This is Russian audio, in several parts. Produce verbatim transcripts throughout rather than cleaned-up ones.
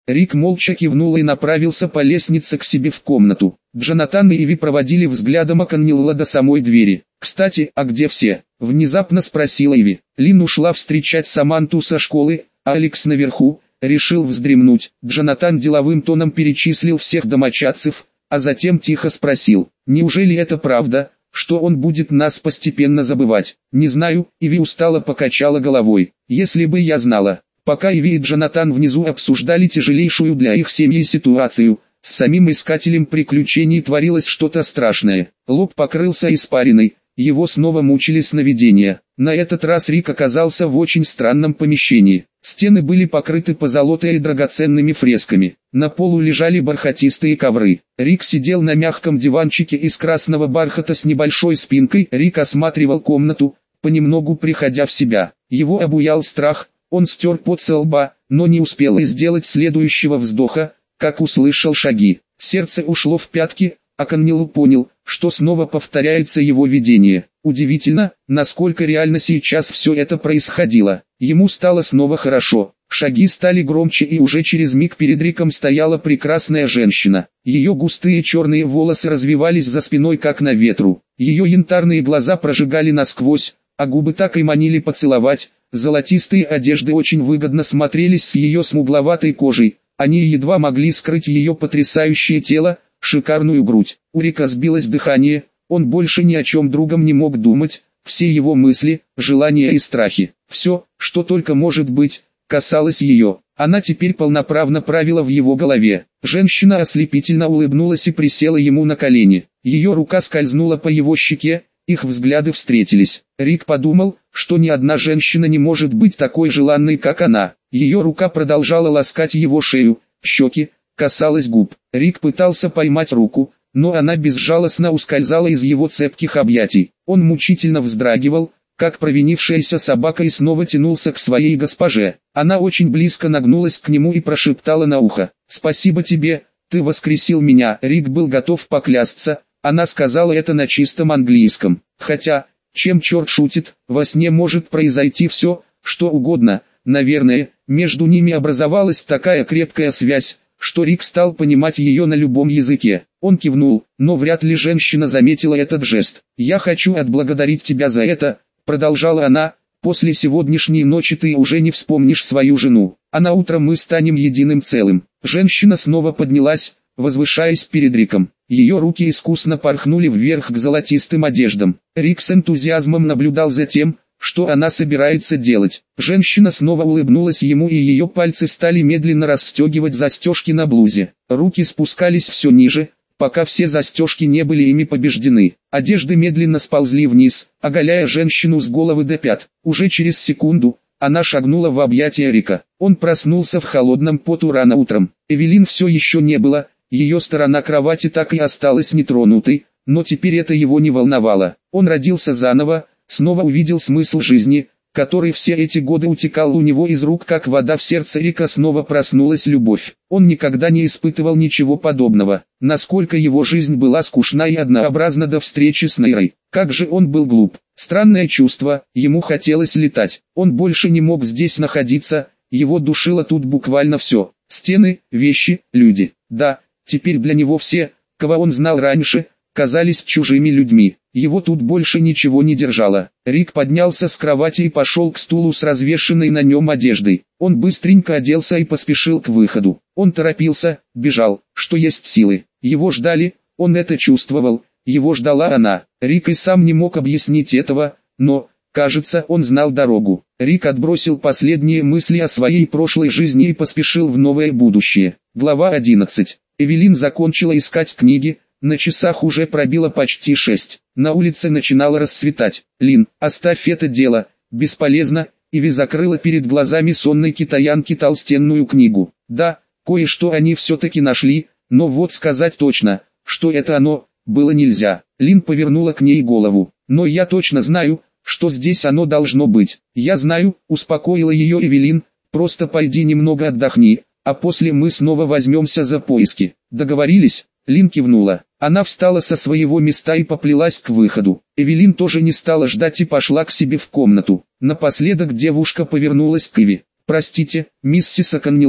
Рик молча кивнул и направился по лестнице к себе в комнату. Джонатан и Иви проводили взглядом Оконнелла до самой двери. «Кстати, а где все?» – внезапно спросила Иви. Лин ушла встречать Саманту со школы, а Алекс наверху, решил вздремнуть. Джонатан деловым тоном перечислил всех домочадцев, а затем тихо спросил: «Неужели это правда, что он будет нас постепенно забывать?» «Не знаю», — Иви устало покачала головой. «Если бы я знала». Пока Иви и Джонатан внизу обсуждали тяжелейшую для их семьи ситуацию, с самим искателем приключений творилось что-то страшное. Лоб покрылся испариной, его снова мучили сновидения. На этот раз Рик оказался в очень странном помещении. Стены были покрыты позолотой и драгоценными фресками. На полу лежали бархатистые ковры. Рик сидел на мягком диванчике из красного бархата с небольшой спинкой. Рик осматривал комнату, понемногу приходя в себя. Его обуял страх, он стер пот со лба, но не успел и сделать следующего вздоха, как услышал шаги. Сердце ушло в пятки, а Оконнелл понял, что снова повторяется его видение. Удивительно, насколько реально сейчас все это происходило. Ему стало снова хорошо. Шаги стали громче, и уже через миг перед Риком стояла прекрасная женщина. Ее густые черные волосы развивались за спиной как на ветру. Ее янтарные глаза прожигали насквозь, а губы так и манили поцеловать. Золотистые одежды очень выгодно смотрелись с ее смугловатой кожей. Они едва могли скрыть ее потрясающее тело, шикарную грудь. У Рика сбилось дыхание, он больше ни о чем другом не мог думать. Все его мысли, желания и страхи, все, что только может быть, касалось ее. Она теперь полноправно правила в его голове. Женщина ослепительно улыбнулась и присела ему на колени. Ее рука скользнула по его щеке, их взгляды встретились. Рик подумал, что ни одна женщина не может быть такой желанной, как она. Ее рука продолжала ласкать его шею, щеки, касалась губ. Рик пытался поймать руку, но она безжалостно ускользала из его цепких объятий. Он мучительно вздрагивал, как провинившаяся собака, и снова тянулся к своей госпоже. Она очень близко нагнулась к нему и прошептала на ухо: «Спасибо тебе, ты воскресил меня». Рик был готов поклясться, она сказала это на чистом английском. Хотя, чем черт шутит, во сне может произойти все, что угодно. Наверное, между ними образовалась такая крепкая связь, что Рик стал понимать ее на любом языке. Он кивнул, но вряд ли женщина заметила этот жест. «Я хочу отблагодарить тебя за это», — продолжала она, — «после сегодняшней ночи ты уже не вспомнишь свою жену, а на утро мы станем единым целым». Женщина снова поднялась, возвышаясь перед Риком. Ее руки искусно порхнули вверх к золотистым одеждам. Рик с энтузиазмом наблюдал за тем, что она собирается делать. Женщина снова улыбнулась ему, и ее пальцы стали медленно расстегивать застежки на блузе. Руки спускались все ниже, пока все застежки не были ими побеждены. Одежды медленно сползли вниз, оголяя женщину с головы до пят. Уже через секунду она шагнула в объятия Рика. Он проснулся в холодном поту рано утром. Эвелин все еще не было, ее сторона кровати так и осталась нетронутой, но теперь это его не волновало. Он родился заново, снова увидел смысл жизни, который все эти годы утекал у него из рук как вода. В сердце Рика снова проснулась любовь. Он никогда не испытывал ничего подобного. Насколько его жизнь была скучна и однообразна до встречи с Нейрой. Как же он был глуп. Странное чувство, ему хотелось летать. Он больше не мог здесь находиться, его душило тут буквально все. Стены, вещи, люди. Да, теперь для него все, кого он знал раньше, казались чужими людьми. Его тут больше ничего не держало. Рик поднялся с кровати и пошел к стулу с развешенной на нем одеждой. Он быстренько оделся и поспешил к выходу. Он торопился, бежал, что есть силы. Его ждали, он это чувствовал, его ждала она. Рик и сам не мог объяснить этого, но, кажется, он знал дорогу. Рик отбросил последние мысли о своей прошлой жизни и поспешил в новое будущее. Глава одиннадцать. Эвелин закончила искать книги. На часах уже пробило почти шесть. На улице начинало расцветать. «Лин, оставь это дело, бесполезно», — Иви закрыла перед глазами сонной китаянки толстенную книгу. Да, кое-что они все-таки нашли, но вот сказать точно, что это оно, было нельзя. Лин повернула к ней голову. «Но я точно знаю, что здесь оно должно быть». «Я знаю», — успокоила ее Эвелин, — «просто пойди немного отдохни, а после мы снова возьмемся за поиски. Договорились?» Лин кивнула. Она встала со своего места и поплелась к выходу. Эвелин тоже не стала ждать и пошла к себе в комнату. Напоследок девушка повернулась к Иви. «Простите, миссис Оконнелл,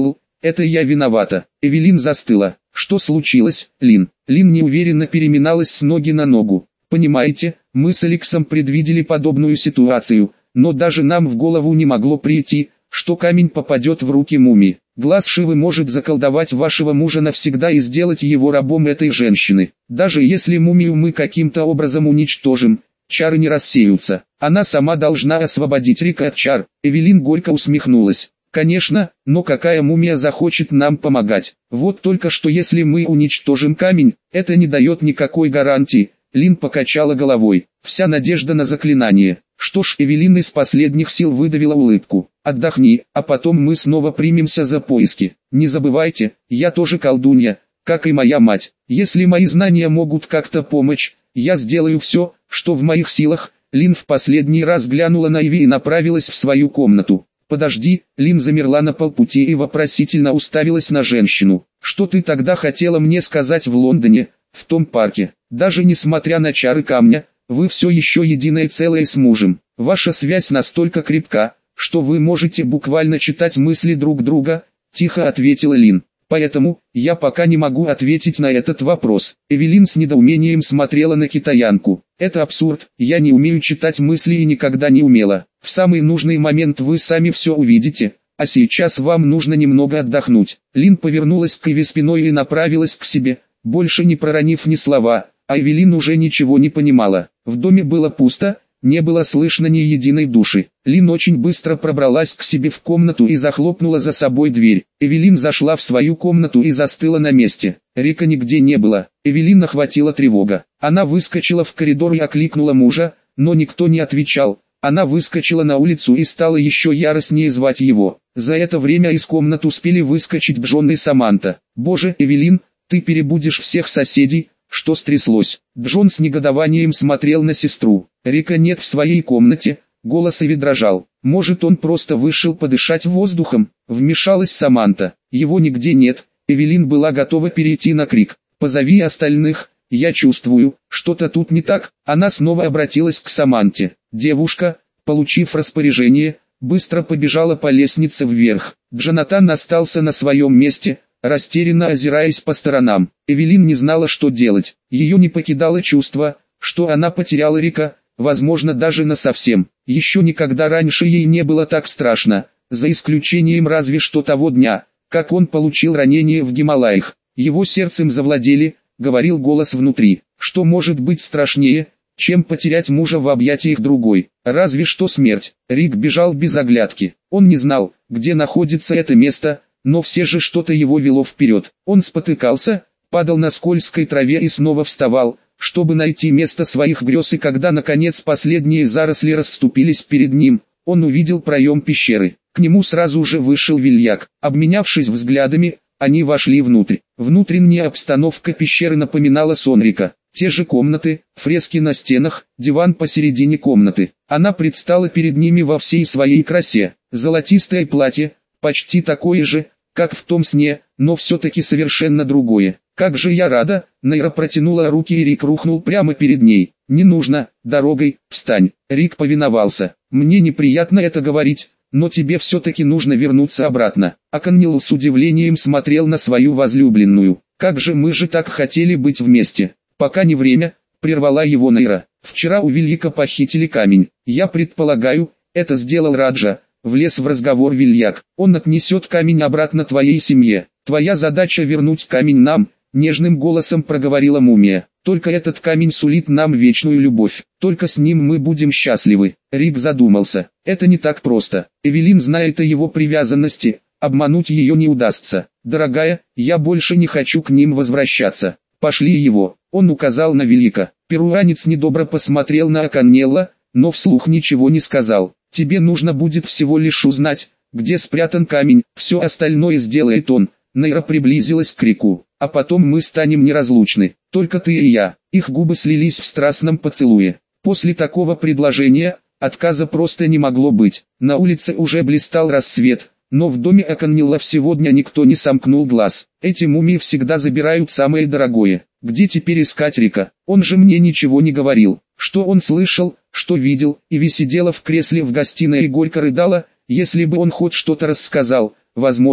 это я виновата. Эвелин застыла. Что случилось, Лин? Лин неуверенно переминалась с ноги на ногу. Понимаете, мы с Алексом предвидели подобную ситуацию, но даже нам в голову не могло прийти, что камень попадет в руки мумии. Глаз Шивы может заколдовать вашего мужа навсегда и сделать его рабом этой женщины. Даже если мумию мы каким-то образом уничтожим, чары не рассеются. Она сама должна освободить Рика от чар. Эвелин горько усмехнулась. Конечно, но какая мумия захочет нам помогать? Вот только что если мы уничтожим камень, это не дает никакой гарантии. Лин покачала головой. Вся надежда на заклинание. Что ж, Эвелин из последних сил выдавила улыбку. Отдохни, а потом мы снова примемся за поиски. Не забывайте, я тоже колдунья, как и моя мать. Если мои знания могут как-то помочь, я сделаю все, что в моих силах. Лин в последний раз глянула на Иви и направилась в свою комнату. «Подожди», Лин замерла на полпути и вопросительно уставилась на женщину. «Что ты тогда хотела мне сказать в Лондоне, в том парке? Даже несмотря на чары камня, вы все еще единое целое с мужем. Ваша связь настолько крепка, что вы можете буквально читать мысли друг друга», тихо ответила Лин. «Поэтому, я пока не могу ответить на этот вопрос». Эвелин с недоумением смотрела на китаянку. «Это абсурд, я не умею читать мысли и никогда не умела. В самый нужный момент вы сами все увидите, а сейчас вам нужно немного отдохнуть». Лин повернулась к Иви спиной и направилась к себе, больше не проронив ни слова, а Эвелин уже ничего не понимала. В доме было пусто, не было слышно ни единой души. Лин очень быстро пробралась к себе в комнату и захлопнула за собой дверь. Эвелин зашла в свою комнату и застыла на месте. Рика нигде не было. Эвелин охватила тревога. Она выскочила в коридор и окликнула мужа, но никто не отвечал. Она выскочила на улицу и стала еще яростнее звать его. За это время из комнаты успели выскочить Джон и Саманта. «Боже, Эвелин, ты перебудешь всех соседей, что стряслось?» Джон с негодованием смотрел на сестру. «Рика нет в своей комнате», голос Иви дрожал. «Может, он просто вышел подышать воздухом?» Вмешалась Саманта. «Его нигде нет». Эвелин была готова перейти на крик. «Позови остальных, я чувствую, что-то тут не так». Она снова обратилась к Саманте. Девушка, получив распоряжение, быстро побежала по лестнице вверх. Джонатан остался на своем месте, растерянно озираясь по сторонам. Эвелин не знала, что делать. Ее не покидало чувство, что она потеряла Рика, возможно даже насовсем. Еще никогда раньше ей не было так страшно, за исключением разве что того дня, как он получил ранение в Гималаях. Его сердцем завладели, говорил голос внутри. Что может быть страшнее, чем потерять мужа в объятиях другой? Разве что смерть. Рик бежал без оглядки. Он не знал, где находится это место, но все же что-то его вело вперед. Он спотыкался, падал на скользкой траве и снова вставал, чтобы найти место своих грез, и когда наконец последние заросли расступились перед ним, он увидел проем пещеры. К нему сразу же вышел Вильяк. Обменявшись взглядами, они вошли внутрь. Внутренняя обстановка пещеры напоминала сон Рика. Те же комнаты, фрески на стенах, диван посередине комнаты. Она предстала перед ними во всей своей красе. Золотистое платье, почти такое же, как в том сне, но все-таки совершенно другое. «Как же я рада!» Найра протянула руки, и Рик рухнул прямо перед ней. «Не нужно, дорогой, встань!» Рик повиновался. «Мне неприятно это говорить, но тебе все-таки нужно вернуться обратно». Аканнил с удивлением смотрел на свою возлюбленную. «Как же мы же так хотели быть вместе!» «Пока не время», прервала его Найра. «Вчера у Вильяка похитили камень. Я предполагаю, это сделал Раджа». Влез в разговор Вильяк. «Он отнесет камень обратно твоей семье. Твоя задача вернуть камень нам», нежным голосом проговорила мумия. «Только этот камень сулит нам вечную любовь. Только с ним мы будем счастливы». Рик задумался. «Это не так просто. Эвелин знает о его привязанности, обмануть ее не удастся. Дорогая, я больше не хочу к ним возвращаться. Пошли его». Он указал на Вильяка. Перуанец недобро посмотрел на Аканнелла, но вслух ничего не сказал. «Тебе нужно будет всего лишь узнать, где спрятан камень, все остальное сделает он». Найра приблизилась к Рику. «А потом мы станем неразлучны, только ты и я». Их губы слились в страстном поцелуе. После такого предложения, отказа просто не могло быть. На улице уже блистал рассвет, но в доме Аканнилла сегодня никто не сомкнул глаз. Эти мумии всегда забирают самое дорогое. Где теперь искать Рика? Он же мне ничего не говорил. Что он слышал, что видел? Иви сидела в кресле в гостиной и горько рыдала. Если бы он хоть что-то рассказал, возможно,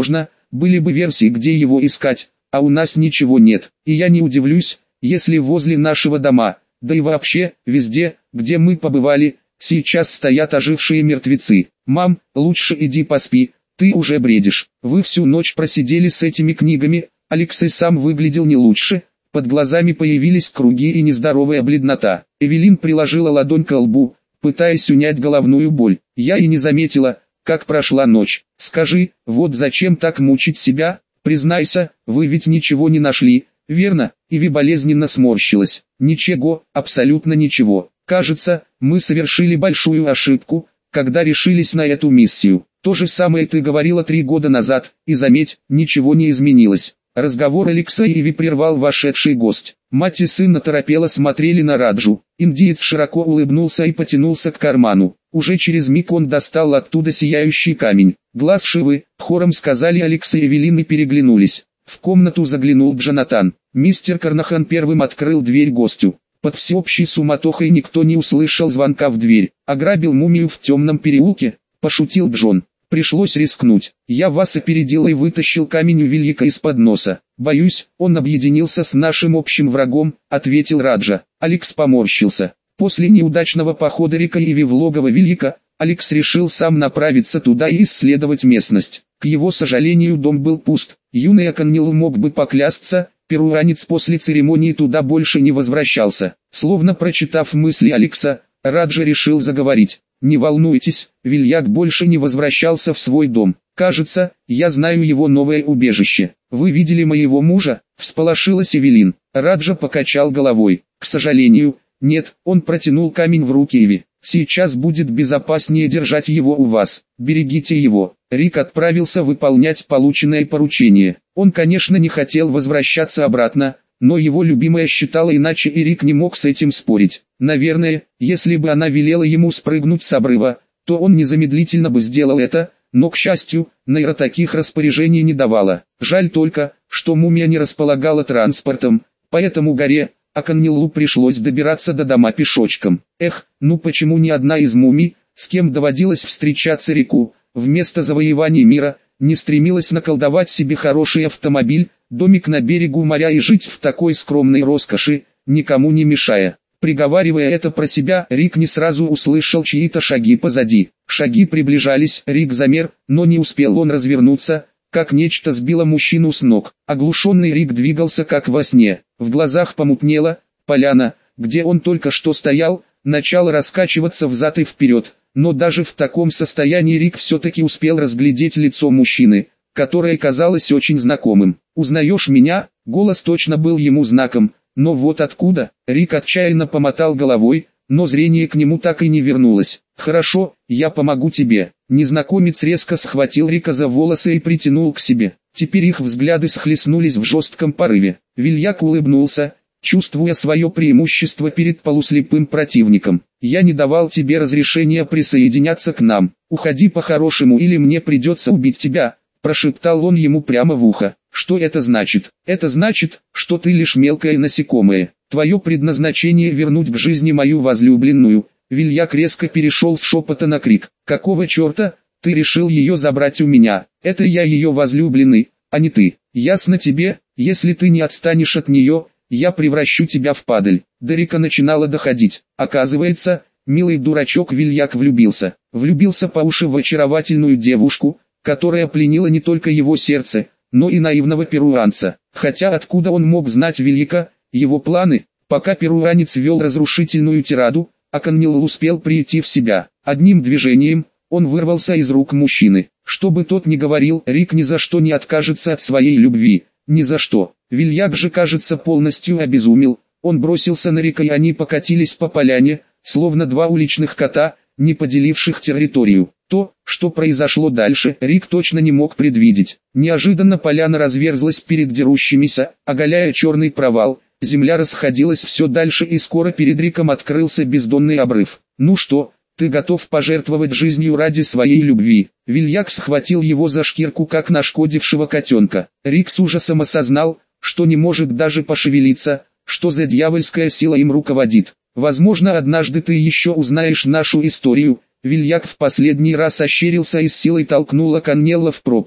были бы версии, где его искать, а у нас ничего нет. И я не удивлюсь, если возле нашего дома, да и вообще, везде, где мы побывали, сейчас стоят ожившие мертвецы. Мам, лучше иди поспи, ты уже бредишь. Вы всю ночь просидели с этими книгами. Алексей сам выглядел не лучше, под глазами появились круги и нездоровая бледнота. Эвелин приложила ладонь к лбу, пытаясь унять головную боль. Я и не заметила, как прошла ночь. Скажи, вот зачем так мучить себя? Признайся, вы ведь ничего не нашли, верно? Иви болезненно сморщилась. Ничего, абсолютно ничего. Кажется, мы совершили большую ошибку, когда решились на эту миссию. То же самое ты говорила три года назад, и заметь, ничего не изменилось. Разговор Алекса и Иви прервал вошедший гость. Мать и сын оторопело смотрели на Раджу. Индиец широко улыбнулся и потянулся к карману. Уже через миг он достал оттуда сияющий камень. «Глаз Шивы», — хором сказали Алекса и Эвелин и переглянулись. В комнату заглянул Джонатан. Мистер Карнахан первым открыл дверь гостю. Под всеобщей суматохой никто не услышал звонка в дверь. «Ограбил мумию в темном переулке?» — пошутил Джон. «Пришлось рискнуть. Я вас опередил и вытащил камень у Вильяка из-под носа. Боюсь, он объединился с нашим общим врагом», — ответил Раджа. Алекс поморщился. После неудачного похода Рика и Иви в логово Вильяка, Алекс решил сам направиться туда и исследовать местность. К его сожалению, дом был пуст. Юный Аканнил мог бы поклясться, перуанец после церемонии туда больше не возвращался. Словно прочитав мысли Алекса, Раджа решил заговорить. «Не волнуйтесь, Вильяк больше не возвращался в свой дом. Кажется, я знаю его новое убежище. Вы видели моего мужа?» — всполошилась Эвелин. Раджа покачал головой. «К сожалению, нет». Он протянул камень в руки Иви. «Сейчас будет безопаснее держать его у вас. Берегите его». Рик отправился выполнять полученное поручение. Он, конечно, не хотел возвращаться обратно, но его любимая считала иначе, и Рик не мог с этим спорить. Наверное, если бы она велела ему спрыгнуть с обрыва, то он незамедлительно бы сделал это, но, к счастью, Нейра таких распоряжений не давала. Жаль только, что мумия не располагала транспортом, поэтому горе Аканнилу пришлось добираться до дома пешочком. Эх, ну почему ни одна из мумий, с кем доводилось встречаться Рику, вместо завоевания мира, не стремилась наколдовать себе хороший автомобиль, домик на берегу моря и жить в такой скромной роскоши, никому не мешая. Приговаривая это про себя, Рик не сразу услышал чьи-то шаги позади. Шаги приближались, Рик замер, но не успел он развернуться, как нечто сбило мужчину с ног. Оглушенный Рик двигался как во сне. В глазах помутнело, поляна, где он только что стоял, начала раскачиваться взад и вперед. Но даже в таком состоянии Рик все-таки успел разглядеть лицо мужчины, которое казалось очень знакомым. «Узнаешь меня?» Голос точно был ему знаком, но вот откуда? Рик отчаянно помотал головой, но зрение к нему так и не вернулось. «Хорошо, я помогу тебе». Незнакомец резко схватил Рика за волосы и притянул к себе. Теперь их взгляды схлестнулись в жестком порыве. Вильяк улыбнулся, чувствуя свое преимущество перед полуслепым противником. «Я не давал тебе разрешения присоединяться к нам. Уходи по-хорошему, или мне придется убить тебя», — прошептал он ему прямо в ухо. «Что это значит?» «Это значит, что ты лишь мелкое насекомое. Твое предназначение — вернуть к жизни мою возлюбленную». Вильяк резко перешел с шепота на крик. «Какого черта? Ты решил ее забрать у меня? Это я ее возлюбленный, а не ты. Ясно тебе? Если ты не отстанешь от нее, я превращу тебя в падаль». До Рика начинало доходить. Оказывается, милый дурачок Вильяк влюбился. Влюбился по уши в очаровательную девушку, которая пленила не только его сердце, но и наивного перуанца. Хотя откуда он мог знать Вильяка, его планы? Пока перуанец вел разрушительную тираду, Аканнил успел прийти в себя. Одним движением, он вырвался из рук мужчины. Что бы тот ни говорил, Рик ни за что не откажется от своей любви. Ни за что. Вильяк же, кажется, полностью обезумел. Он бросился на Рика, и они покатились по поляне, словно два уличных кота, не поделивших территорию. То, что произошло дальше, Рик точно не мог предвидеть. Неожиданно поляна разверзлась перед дерущимися, оголяя черный провал. Земля расходилась все дальше, и скоро перед Риком открылся бездонный обрыв. «Ну что, ты готов пожертвовать жизнью ради своей любви?» Вильяк схватил его за шкирку, как нашкодившего котенка. Рик с ужасом осознал, что не может даже пошевелиться, что за дьявольская сила им руководит. «Возможно, однажды ты еще узнаешь нашу историю». Вильяк в последний раз ощерился и с силой толкнул Аканнела в пропасть.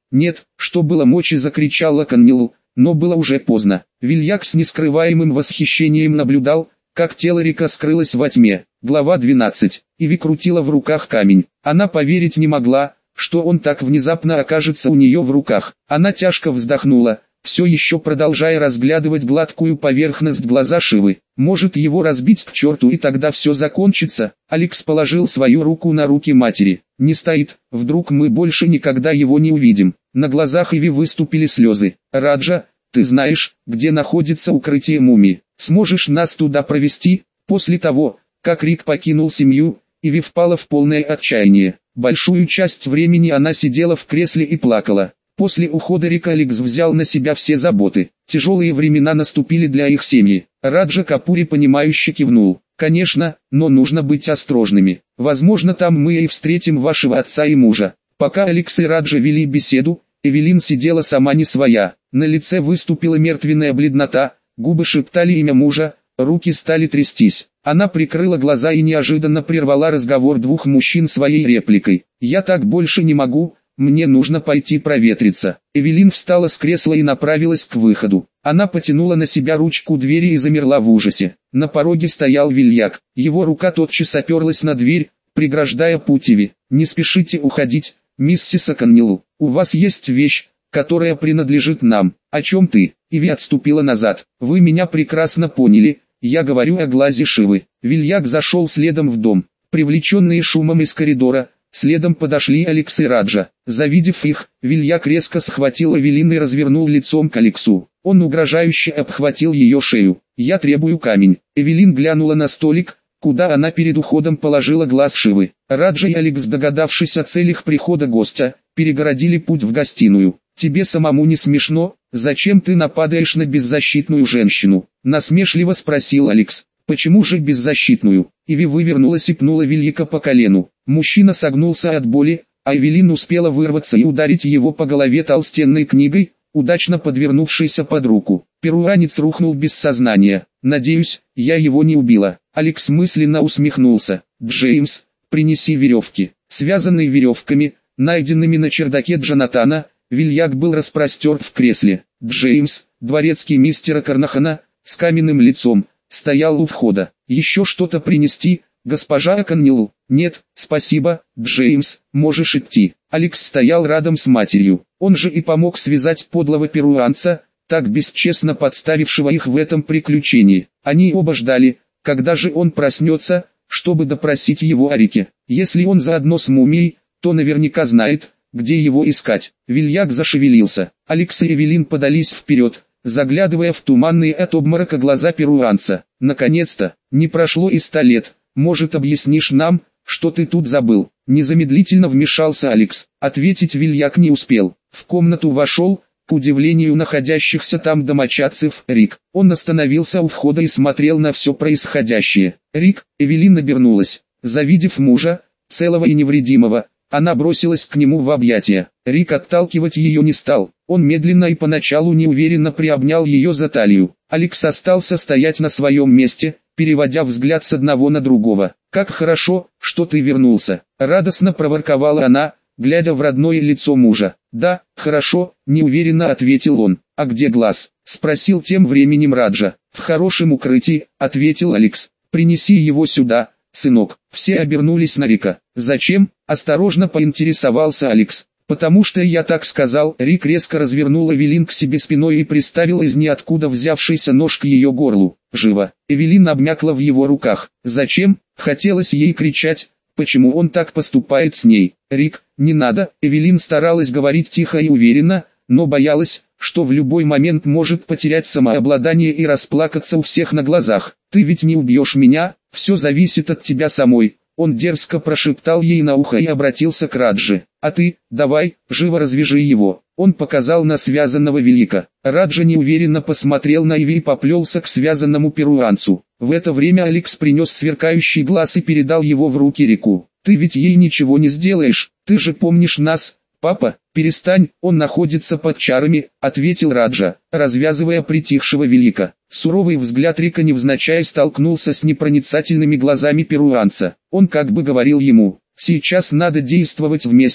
Нет, что было мочи, закричала Каннилл, но было уже поздно. Вильяк с нескрываемым восхищением наблюдал, как тело Рика скрылось во тьме. Глава двенадцать. Иви крутила в руках камень. Она поверить не могла, что он так внезапно окажется у нее в руках. Она тяжко вздохнула, все еще продолжая разглядывать гладкую поверхность глаза Шивы. Может его разбить к черту, и тогда все закончится. Алекс положил свою руку на руки матери. Не стоит, вдруг мы больше никогда его не увидим. На глазах Иви выступили слезы. Раджа, ты знаешь, где находится укрытие мумии? Сможешь нас туда провести? После того, как Рик покинул семью, Иви впала в полное отчаяние. Большую часть времени она сидела в кресле и плакала. После ухода Рика Алекс взял на себя все заботы. Тяжелые времена наступили для их семьи. Раджа Капури понимающе кивнул. Конечно, но нужно быть осторожными. Возможно, там мы и встретим вашего отца и мужа. Пока Алекс и Раджа вели беседу, Эвелин сидела сама не своя. На лице выступила мертвенная бледнота, губы шептали имя мужа, руки стали трястись. Она прикрыла глаза и неожиданно прервала разговор двух мужчин своей репликой. «Я так больше не могу, мне нужно пойти проветриться». Эвелин встала с кресла и направилась к выходу. Она потянула на себя ручку двери и замерла в ужасе. На пороге стоял Вильяк. Его рука тотчас оперлась на дверь, преграждая путь Иви. «Не спешите уходить, миссис Каннилл. У вас есть вещь, которая принадлежит нам. О чем ты?» Иви отступила назад. «Вы меня прекрасно поняли. Я говорю о глазе Шивы». Вильяк зашел следом в дом. Привлеченные шумом из коридора, следом подошли Алекс и Раджа. Завидев их, Вильяк резко схватил Эвелин и развернул лицом к Алексу. Он угрожающе обхватил ее шею. «Я требую камень». Эвелин глянула на столик, куда она перед уходом положила глаз Шивы. Раджа и Алекс, догадавшись о целях прихода гостя, перегородили путь в гостиную. «Тебе самому не смешно? Зачем ты нападаешь на беззащитную женщину?» Насмешливо спросил Алекс. «Почему же беззащитную?» Иви вывернулась и пнула Вильяка по колену. Мужчина согнулся от боли, а Эвелин успела вырваться и ударить его по голове толстенной книгой, удачно подвернувшейся под руку. Перуанец рухнул без сознания. «Надеюсь, я его не убила». Алекс мысленно усмехнулся. «Джеймс, принеси веревки». Связанный веревками, найденными на чердаке Джонатана, Вильяк был распростерт в кресле. Джеймс, дворецкий мистера Карнахана, с каменным лицом, стоял у входа. «Еще что-то принести, госпожа Каннилл?» «Нет, спасибо, Джеймс, можешь идти». Алекс стоял рядом с матерью. Он же и помог связать подлого перуанца, так бесчестно подставившего их в этом приключении. Они оба ждали, когда же он проснется, чтобы допросить его о Рике. Если он заодно с мумией, то наверняка знает, где его искать. Вильяк зашевелился. Алекс и Эвелин подались вперед, заглядывая в туманные от обморока глаза перуанца. «Наконец-то, не прошло и ста лет. Может, объяснишь нам, что ты тут забыл?» Незамедлительно вмешался Алекс. Ответить Вильяк не успел. В комнату вошел, к удивлению находящихся там домочадцев, Рик. Он остановился у входа и смотрел на все происходящее. «Рик», Эвелин обернулась. Завидев мужа, целого и невредимого, она бросилась к нему в объятия. Рик отталкивать ее не стал. Он медленно и поначалу неуверенно приобнял ее за талию. Алекс остался стоять на своем месте, переводя взгляд с одного на другого. «Как хорошо, что ты вернулся», — радостно проворковала она, глядя в родное лицо мужа. «Да, хорошо», — неуверенно ответил он. «А где глаз?» — спросил тем временем Раджа. «В хорошем укрытии», — ответил Алекс. «Принеси его сюда, сынок». Все обернулись на Рика. «Зачем?» — осторожно поинтересовался Алекс. «Потому что я так сказал». Рик резко развернул Эвелин к себе спиной и приставил из ниоткуда взявшийся нож к ее горлу. «Живо!» Эвелин обмякла в его руках. «Зачем?» — хотелось ей кричать. «Почему он так поступает с ней?» «Рик, не надо!» Эвелин старалась говорить тихо и уверенно, но боялась, что в любой момент может потерять самообладание и расплакаться у всех на глазах. «Ты ведь не убьешь меня, все зависит от тебя самой». Он дерзко прошептал ей на ухо и обратился к Радже. «А ты, давай, живо развяжи его». Он показал на связанного Вильяка. Раджа неуверенно посмотрел на Иви и поплелся к связанному перуанцу. В это время Алекс принес сверкающий глаз и передал его в руки Рику. «Ты ведь ей ничего не сделаешь, ты же помнишь нас, папа?» «Перестань, он находится под чарами», — ответил Раджа, развязывая притихшего Вильяка. Суровый взгляд Рика невзначай столкнулся с непроницательными глазами перуанца. Он как бы говорил ему: «Сейчас надо действовать вместе,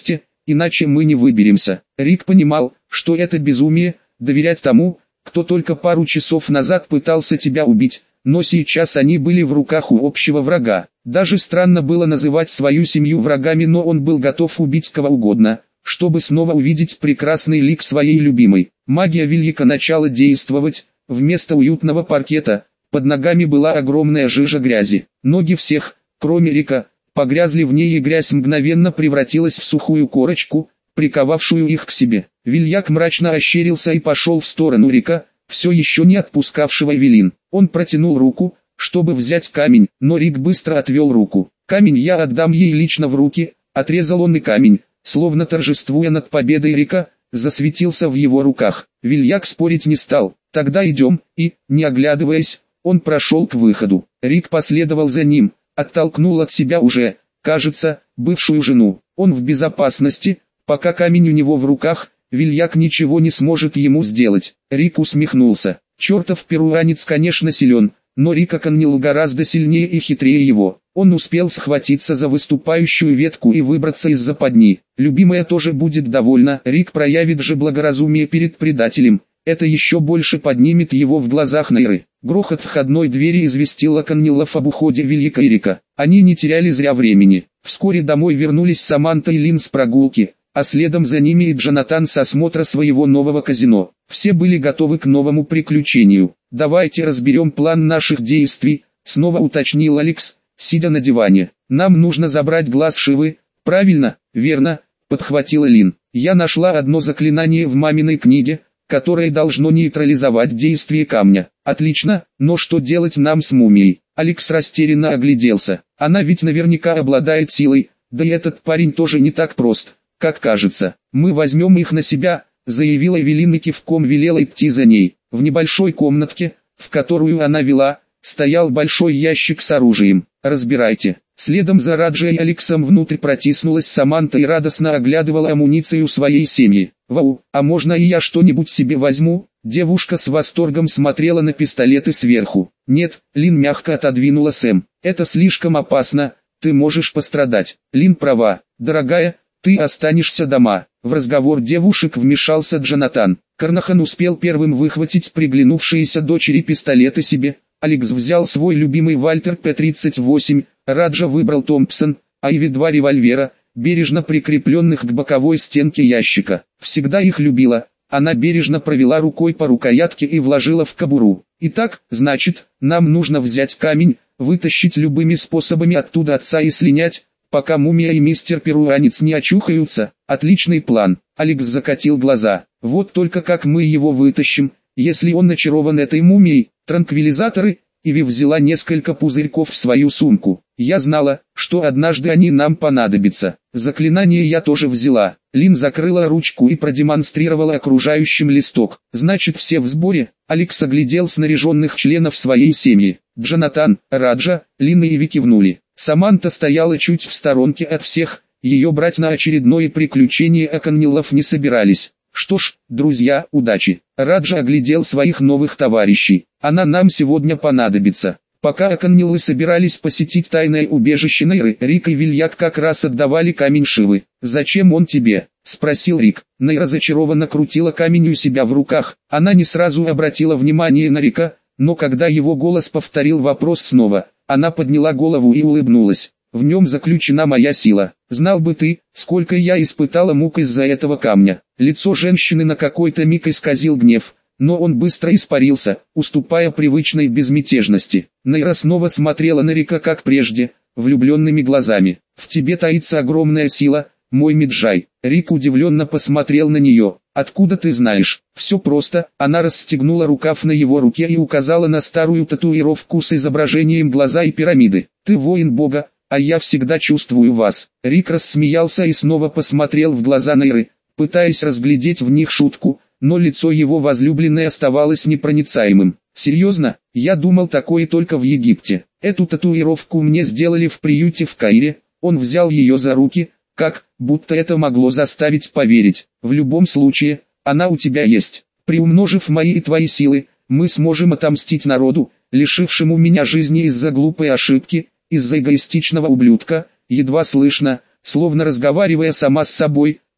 иначе мы не выберемся. Рик понимал, что это безумие, доверять тому, кто только пару часов назад пытался тебя убить, но сейчас они были в руках у общего врага. Даже странно было называть свою семью врагами, но он был готов убить кого угодно, чтобы снова увидеть прекрасный лик своей любимой. Магия Вильяка начала действовать, вместо уютного паркета, под ногами была огромная жижа грязи. Ноги всех, кроме Рика, погрязли в ней, и грязь мгновенно превратилась в сухую корочку, приковавшую их к себе. Вильяк мрачно ощерился и пошел в сторону Рика, все еще не отпускавшего Эвелин. Он протянул руку, чтобы взять камень, но Рик быстро отвел руку. «Камень я отдам ей лично в руки», — отрезал он, и камень, словно торжествуя над победой Рика, засветился в его руках. Вильяк спорить не стал. «Тогда идем», и, не оглядываясь, он прошел к выходу. Рик последовал за ним, оттолкнул от себя уже, кажется, бывшую жену. Он в безопасности, пока камень у него в руках, Вильяк ничего не сможет ему сделать. Рик усмехнулся. Чертов перуанец, конечно, силен, но Рик Оконнилл гораздо сильнее и хитрее его. Он успел схватиться за выступающую ветку и выбраться из западни. Любимая тоже будет довольна. Рик проявит же благоразумие перед предателем. Это еще больше поднимет его в глазах Нейры. Грохот входной двери известил Оконниллов об уходе Вильяка и Рика. Они не теряли зря времени. Вскоре домой вернулись Саманта и Лин с прогулки, а следом за ними и Джонатан с осмотра своего нового казино. Все были готовы к новому приключению. «Давайте разберем план наших действий», — снова уточнил Алекс, сидя на диване. «Нам нужно забрать глаз Шивы». «Правильно, верно», — подхватила Лин. «Я нашла одно заклинание в маминой книге, которое должно нейтрализовать действие камня». «Отлично, но что делать нам с мумией?» Алекс растерянно огляделся. «Она ведь наверняка обладает силой, да и этот парень тоже не так прост, как кажется. Мы возьмем их на себя», — заявила Эвелин и кивком велела идти за ней. В небольшой комнатке, в которую она вела, стоял большой ящик с оружием. «Разбирайте». Следом за Раджей и Алексом внутрь протиснулась Саманта и радостно оглядывала амуницию своей семьи. «Вау, а можно и я что-нибудь себе возьму?» Девушка с восторгом смотрела на пистолеты сверху. «Нет», — Лин мягко отодвинула Сэм. «Это слишком опасно, ты можешь пострадать». Лин права. «Дорогая, ты останешься дома». В разговор девушек вмешался Джонатан. Карнахан успел первым выхватить приглянувшиеся дочери пистолеты себе. Алекс взял свой любимый Вальтер П тридцать восемь, Раджа выбрал Томпсон, а Иви два револьвера, бережно прикрепленных к боковой стенке ящика. Всегда их любила. Она бережно провела рукой по рукоятке и вложила в кобуру. «Итак, значит, нам нужно взять камень, вытащить любыми способами оттуда отца и слинять, пока мумия и мистер Перуанец не очухаются». «Отличный план», — Алекс закатил глаза. «Вот только как мы его вытащим, если он очарован этой мумией?» «Транквилизаторы», — Иви взяла несколько пузырьков в свою сумку. «Я знала, что однажды они нам понадобятся. Заклинание я тоже взяла». Лин закрыла ручку и продемонстрировала окружающим листок. «Значит, все в сборе?» Алекс оглядел снаряженных членов своей семьи. Джонатан, Раджа, Лин и Иви кивнули. Саманта стояла чуть в сторонке от всех, ее брать на очередное приключение Оконниллов не собирались. «Что ж, друзья, удачи!» Раджа оглядел своих новых товарищей. «Она нам сегодня понадобится». Пока Оконниллы собирались посетить тайное убежище Нейры, Рик и Вильяк как раз отдавали камень Шивы. «Зачем он тебе?» — спросил Рик. Нейра разочарованно крутила камень у себя в руках. Она не сразу обратила внимание на Рика, но когда его голос повторил вопрос снова, она подняла голову и улыбнулась. «В нем заключена моя сила. Знал бы ты, сколько я испытала мук из-за этого камня». Лицо женщины на какой-то миг исказил гнев, но он быстро испарился, уступая привычной безмятежности. Нейра снова смотрела на Рика как прежде, влюбленными глазами. «В тебе таится огромная сила, мой Меджай». Рик удивленно посмотрел на нее. «Откуда ты знаешь?» «Все просто». Она расстегнула рукав на его руке и указала на старую татуировку с изображением глаза и пирамиды. «Ты воин бога, а я всегда чувствую вас». Рик рассмеялся и снова посмотрел в глаза Нейры, пытаясь разглядеть в них шутку, но лицо его возлюбленной оставалось непроницаемым. «Серьезно? Я думал такое только в Египте. Эту татуировку мне сделали в приюте в Каире». Он взял ее за руки, как, будто это могло заставить поверить. «В любом случае, она у тебя есть. Приумножив мои и твои силы, мы сможем отомстить народу, лишившему меня жизни из-за глупой ошибки, из-за эгоистичного ублюдка». Едва слышно, словно разговаривая сама с собой,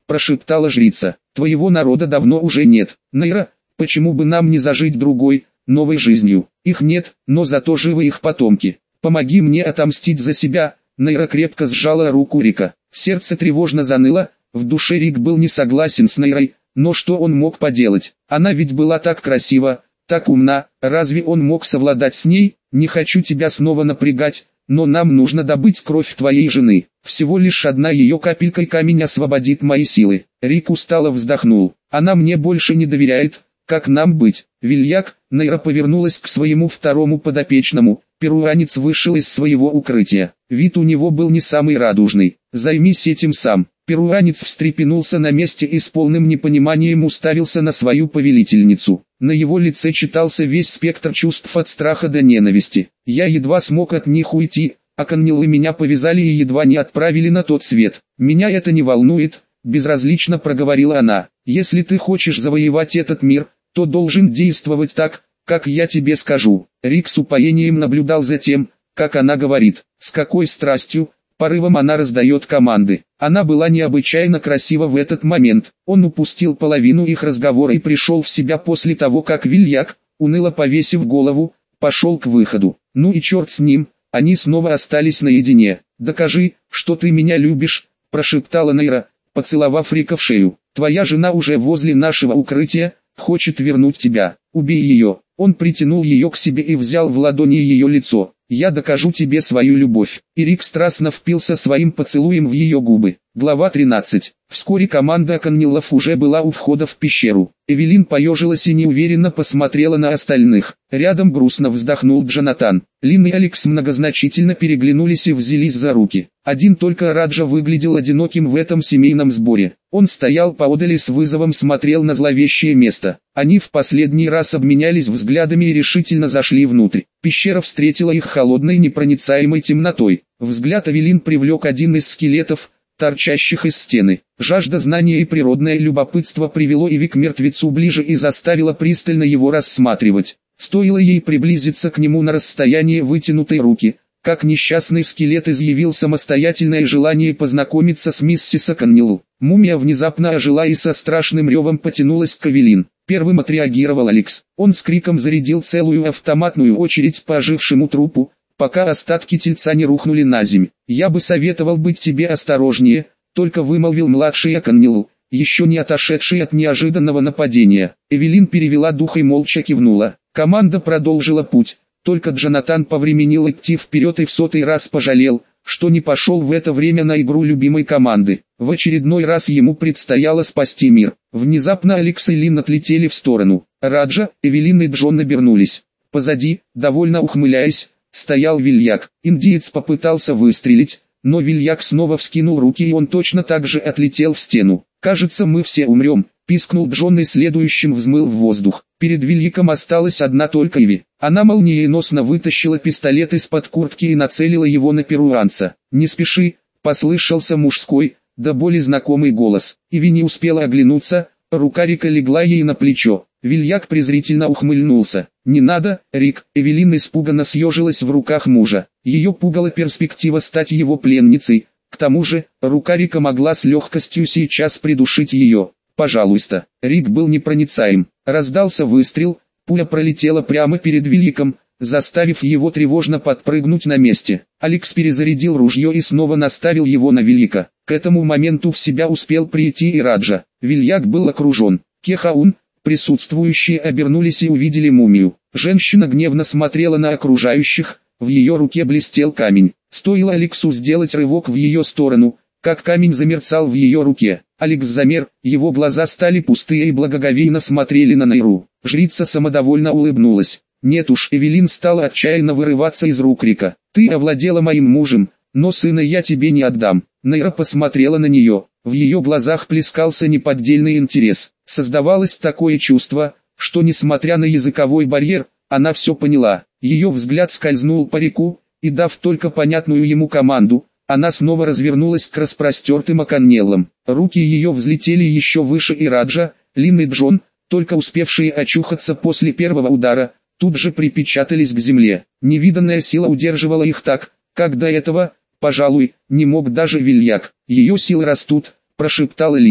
прошептала жрица. Твоего народа давно уже нет. Найра, почему бы нам не зажить другой, новой жизнью? Их нет, но зато живы их потомки. Помоги мне отомстить за себя. Найра крепко сжала руку Рика. Сердце тревожно заныло, в душе Рик был не согласен с Найрой, но что он мог поделать? Она ведь была так красива, так умна, разве он мог совладать с ней? Не хочу тебя снова напрягать, но нам нужно добыть кровь твоей жены. Всего лишь одна ее капелька и камень освободит мои силы. Рик устало вздохнул. Она мне больше не доверяет, как нам быть? Вильяк, Найра повернулась к своему второму подопечному. Перуанец вышел из своего укрытия. Вид у него был не самый радужный. Займись этим сам. Перуанец встрепенулся на месте и с полным непониманием уставился на свою повелительницу. На его лице читался весь спектр чувств от страха до ненависти. Я едва смог от них уйти, а каннилы меня повязали и едва не отправили на тот свет. Меня это не волнует, безразлично проговорила она. Если ты хочешь завоевать этот мир, то должен действовать так, как я тебе скажу. Рик с упоением наблюдал за тем, как она говорит, с какой страстью, порывом она раздает команды. Она была необычайно красива в этот момент. Он упустил половину их разговора и пришел в себя после того, как Вильяк, уныло повесив голову, пошел к выходу. Ну и черт с ним, они снова остались наедине. «Докажи, что ты меня любишь», – прошептала Найра, поцеловав Рика в шею. «Твоя жена уже возле нашего укрытия, хочет вернуть тебя. Убей ее». Он притянул ее к себе и взял в ладони ее лицо. «Я докажу тебе свою любовь». И Рик страстно впился своим поцелуем в ее губы. Глава тринадцать. Вскоре команда каннилов уже была у входа в пещеру. Эвелин поежилась и неуверенно посмотрела на остальных. Рядом грустно вздохнул Джонатан. Лин и Алекс многозначительно переглянулись и взялись за руки. Один только Раджа выглядел одиноким в этом семейном сборе. Он стоял поодаль и с вызовом смотрел на зловещее место. Они в последний раз обменялись взглядами и решительно зашли внутрь. Пещера встретила их холодной непроницаемой темнотой. Взгляд Эвелин привлек один из скелетов, торчащих из стены. Жажда знания и природное любопытство привело Иви к мертвецу ближе и заставило пристально его рассматривать. Стоило ей приблизиться к нему на расстояние вытянутой руки, как несчастный скелет изъявил самостоятельное желание познакомиться с миссис Каннилл. Мумия внезапно ожила и со страшным ревом потянулась к Эвелин. Первым отреагировал Алекс. Он с криком зарядил целую автоматную очередь по ожившему трупу, пока остатки тельца не рухнули на земь. «Я бы советовал быть тебе осторожнее», — только вымолвил младший Каннилл, еще не отошедший от неожиданного нападения. Эвелин перевела дух и молча кивнула. Команда продолжила путь, только Джонатан повременил идти вперед и в сотый раз пожалел, что не пошел в это время на игру любимой команды. В очередной раз ему предстояло спасти мир. Внезапно Алекс и Лин отлетели в сторону. Раджа, Эвелин и Джон обернулись. Позади, довольно ухмыляясь, стоял Вильяк. Индиец попытался выстрелить, но Вильяк снова вскинул руки и он точно так же отлетел в стену. «Кажется, мы все умрем», — пискнул Джон и следующим взмыл в воздух. Перед Вильяком осталась одна только Иви. Она молниеносно вытащила пистолет из-под куртки и нацелила его на перуанца. «Не спеши», — послышался мужской, до боли знакомый голос. Иви не успела оглянуться, рука Рика легла ей на плечо. Вильяк презрительно ухмыльнулся. «Не надо, Рик», — Эвелин испуганно съежилась в руках мужа. Ее пугала перспектива стать его пленницей. К тому же, рука Рика могла с легкостью сейчас придушить ее. «Пожалуйста». Рик был непроницаем. Раздался выстрел, пуля пролетела прямо перед Вильяком, заставив его тревожно подпрыгнуть на месте. Алекс перезарядил ружье и снова наставил его на Вильяка. К этому моменту в себя успел прийти и Раджа. Вильяк был окружен. Кехаун, присутствующие обернулись и увидели мумию. Женщина гневно смотрела на окружающих, в ее руке блестел камень. Стоило Алексу сделать рывок в ее сторону, как камень замерцал в ее руке. Алекс замер, его глаза стали пустые и благоговейно смотрели на Найру. Жрица самодовольно улыбнулась. «Нет уж», Эвелин стала отчаянно вырываться из рук Рика. «Ты овладела моим мужем, но сына я тебе не отдам». Найра посмотрела на нее. В ее глазах плескался неподдельный интерес. Создавалось такое чувство, что несмотря на языковой барьер, она все поняла. Ее взгляд скользнул по Рику, и дав только понятную ему команду, она снова развернулась к распростертым окаменелым. Руки ее взлетели еще выше, и Раджа, Лин и Джон, только успевшие очухаться после первого удара, тут же припечатались к земле. Невиданная сила удерживала их так, как до этого, пожалуй, не мог даже Вильяк. «Ее силы растут», – прошептала Лин.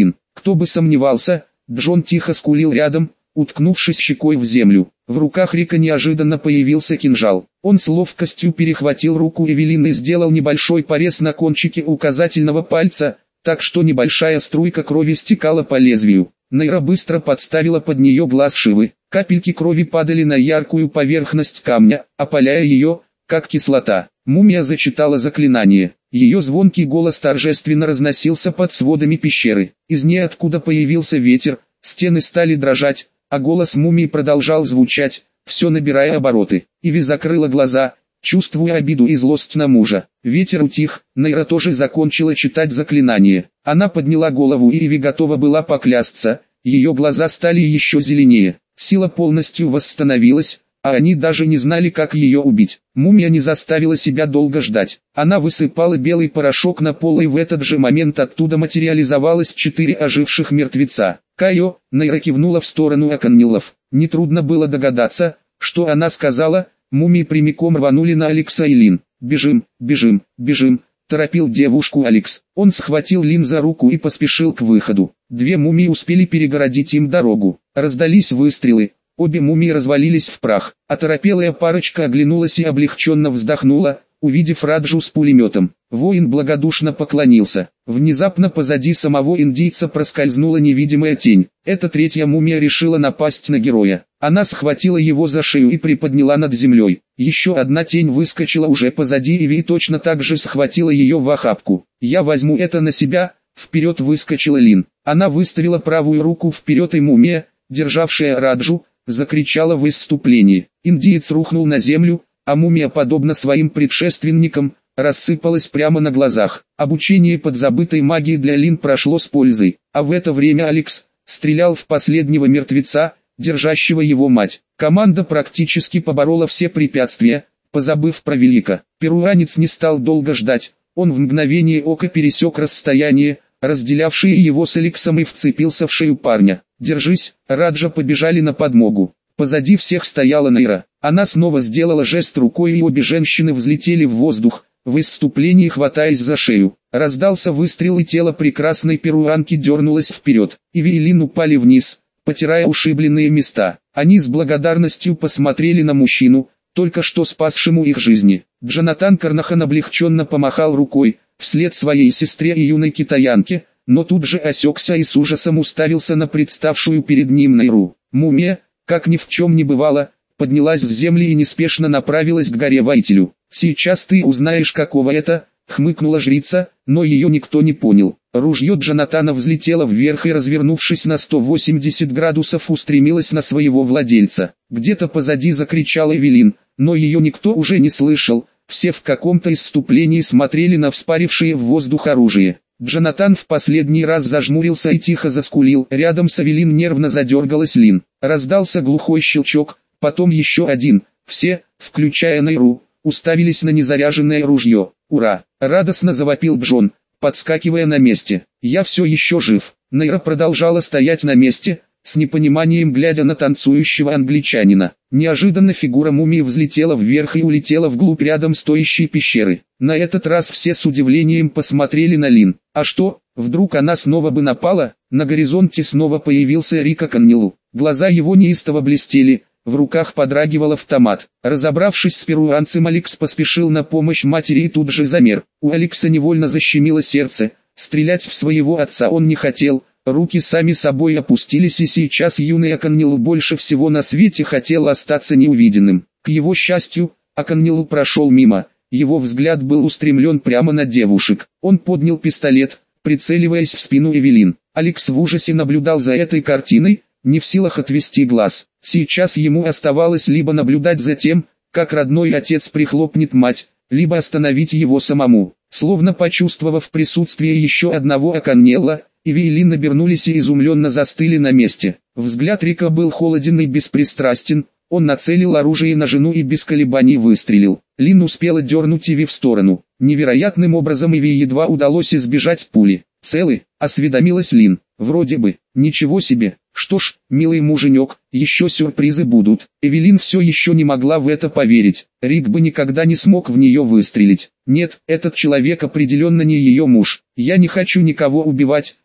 Кто бы сомневался, Джон тихо скулил рядом, уткнувшись щекой в землю. В руках Рика неожиданно появился кинжал. Он с ловкостью перехватил руку Эвелины и сделал небольшой порез на кончике указательного пальца, так что небольшая струйка крови стекала по лезвию. Нейра быстро подставила под нее глаз Шивы. Капельки крови падали на яркую поверхность камня, опаляя ее, как кислота. Мумия зачитала заклинание. Ее звонкий голос торжественно разносился под сводами пещеры. Из ниоткуда появился ветер, стены стали дрожать, а голос мумии продолжал звучать, все набирая обороты. Иви закрыла глаза, чувствуя обиду и злость на мужа. Ветер утих, Нейра тоже закончила читать заклинание. Она подняла голову, и Иви готова была поклясться, ее глаза стали еще зеленее. Сила полностью восстановилась, а они даже не знали, как ее убить. Мумия не заставила себя долго ждать. Она высыпала белый порошок на пол, и в этот же момент оттуда материализовалось четыре оживших мертвеца. Кайо, Нейра кивнула в сторону Аконнилов. Нетрудно было догадаться, что она сказала. Мумии прямиком рванули на Алекса и Лин. «Бежим, бежим, бежим», — торопил девушку Алекс. Он схватил Лин за руку и поспешил к выходу. Две мумии успели перегородить им дорогу. Раздались выстрелы. Обе мумии развалились в прах. Оторопелая парочка оглянулась и облегченно вздохнула, увидев Раджу с пулеметом. Воин благодушно поклонился. Внезапно позади самого индийца проскользнула невидимая тень. Эта третья мумия решила напасть на героя. Она схватила его за шею и приподняла над землей. Еще одна тень выскочила уже позади Иви и точно так же схватила ее в охапку. «Я возьму это на себя», — вперед выскочила Лин. Она выставила правую руку вперед, и мумия, державшая Раджу, закричала в исступлении. Индиец рухнул на землю, а мумия, подобно своим предшественникам, рассыпалась прямо на глазах. Обучение подзабытой магии для Лин прошло с пользой, а в это время Алекс стрелял в последнего мертвеца, держащего его мать. Команда практически поборола все препятствия, позабыв про Велика. Перуанец не стал долго ждать, он в мгновение ока пересек расстояние, разделявшее его с Алексом, и вцепился в шею парня. «Держись!» Раджа побежали на подмогу. Позади всех стояла Нейра. Она снова сделала жест рукой, и обе женщины взлетели в воздух, в исступлении хватаясь за шею. Раздался выстрел, и тело прекрасной перуанки дернулось вперед. Иви и Лин упали вниз, потирая ушибленные места. Они с благодарностью посмотрели на мужчину, только что спасшему их жизни. Джонатан Карнахан облегченно помахал рукой, вслед своей сестре и юной китаянке, но тут же осекся и с ужасом уставился на представшую перед ним Нейру. Мумия, как ни в чем не бывало, поднялась с земли и неспешно направилась к горе Воителю. «Сейчас ты узнаешь, какого это», — хмыкнула жрица, но ее никто не понял. Ружье Джонатана взлетело вверх и, развернувшись на сто восемьдесят градусов, устремилось на своего владельца. Где-то позади закричала Эвелин, но ее никто уже не слышал. Все в каком-то исступлении смотрели на вспарившее в воздух оружие. Джонатан в последний раз зажмурился и тихо заскулил. Рядом с Эвелин нервно задергалась Лин. Раздался глухой щелчок, потом еще один. Все, включая Нейру, уставились на незаряженное ружье. «Ура!» — радостно завопил Джон, подскакивая на месте. «Я все еще жив». Нейра продолжала стоять на месте, с непониманием глядя на танцующего англичанина. Неожиданно фигура мумии взлетела вверх и улетела вглубь рядом стоящей пещеры. На этот раз все с удивлением посмотрели на Лин. А что, вдруг она снова бы напала? На горизонте снова появился Рик Аконнилл. Глаза его неистово блестели, в руках подрагивал автомат. Разобравшись с перуанцем, Алекс поспешил на помощь матери и тут же замер. У Алекса невольно защемило сердце. Стрелять в своего отца он не хотел. Руки сами собой опустились, и сейчас юный Аконнилл больше всего на свете хотел остаться неувиденным. К его счастью, Аконнилл прошел мимо, его взгляд был устремлен прямо на девушек. Он поднял пистолет, прицеливаясь в спину Эвелин. Алекс в ужасе наблюдал за этой картиной, не в силах отвести глаз. Сейчас ему оставалось либо наблюдать за тем, как родной отец прихлопнет мать, либо остановить его самому. Словно почувствовав присутствие еще одного Аконнилла, Иви и Лин обернулись и изумленно застыли на месте. Взгляд Рика был холоден и беспристрастен, он нацелил оружие на жену и без колебаний выстрелил. Лин успела дернуть Иви в сторону. Невероятным образом Иви едва удалось избежать пули. «Целы?» — осведомилась Лин. «Вроде бы. Ничего себе. Что ж, милый муженек, еще сюрпризы будут». Эвелин все еще не могла в это поверить. Рик бы никогда не смог в нее выстрелить. «Нет, этот человек определенно не ее муж. Я не хочу никого убивать»,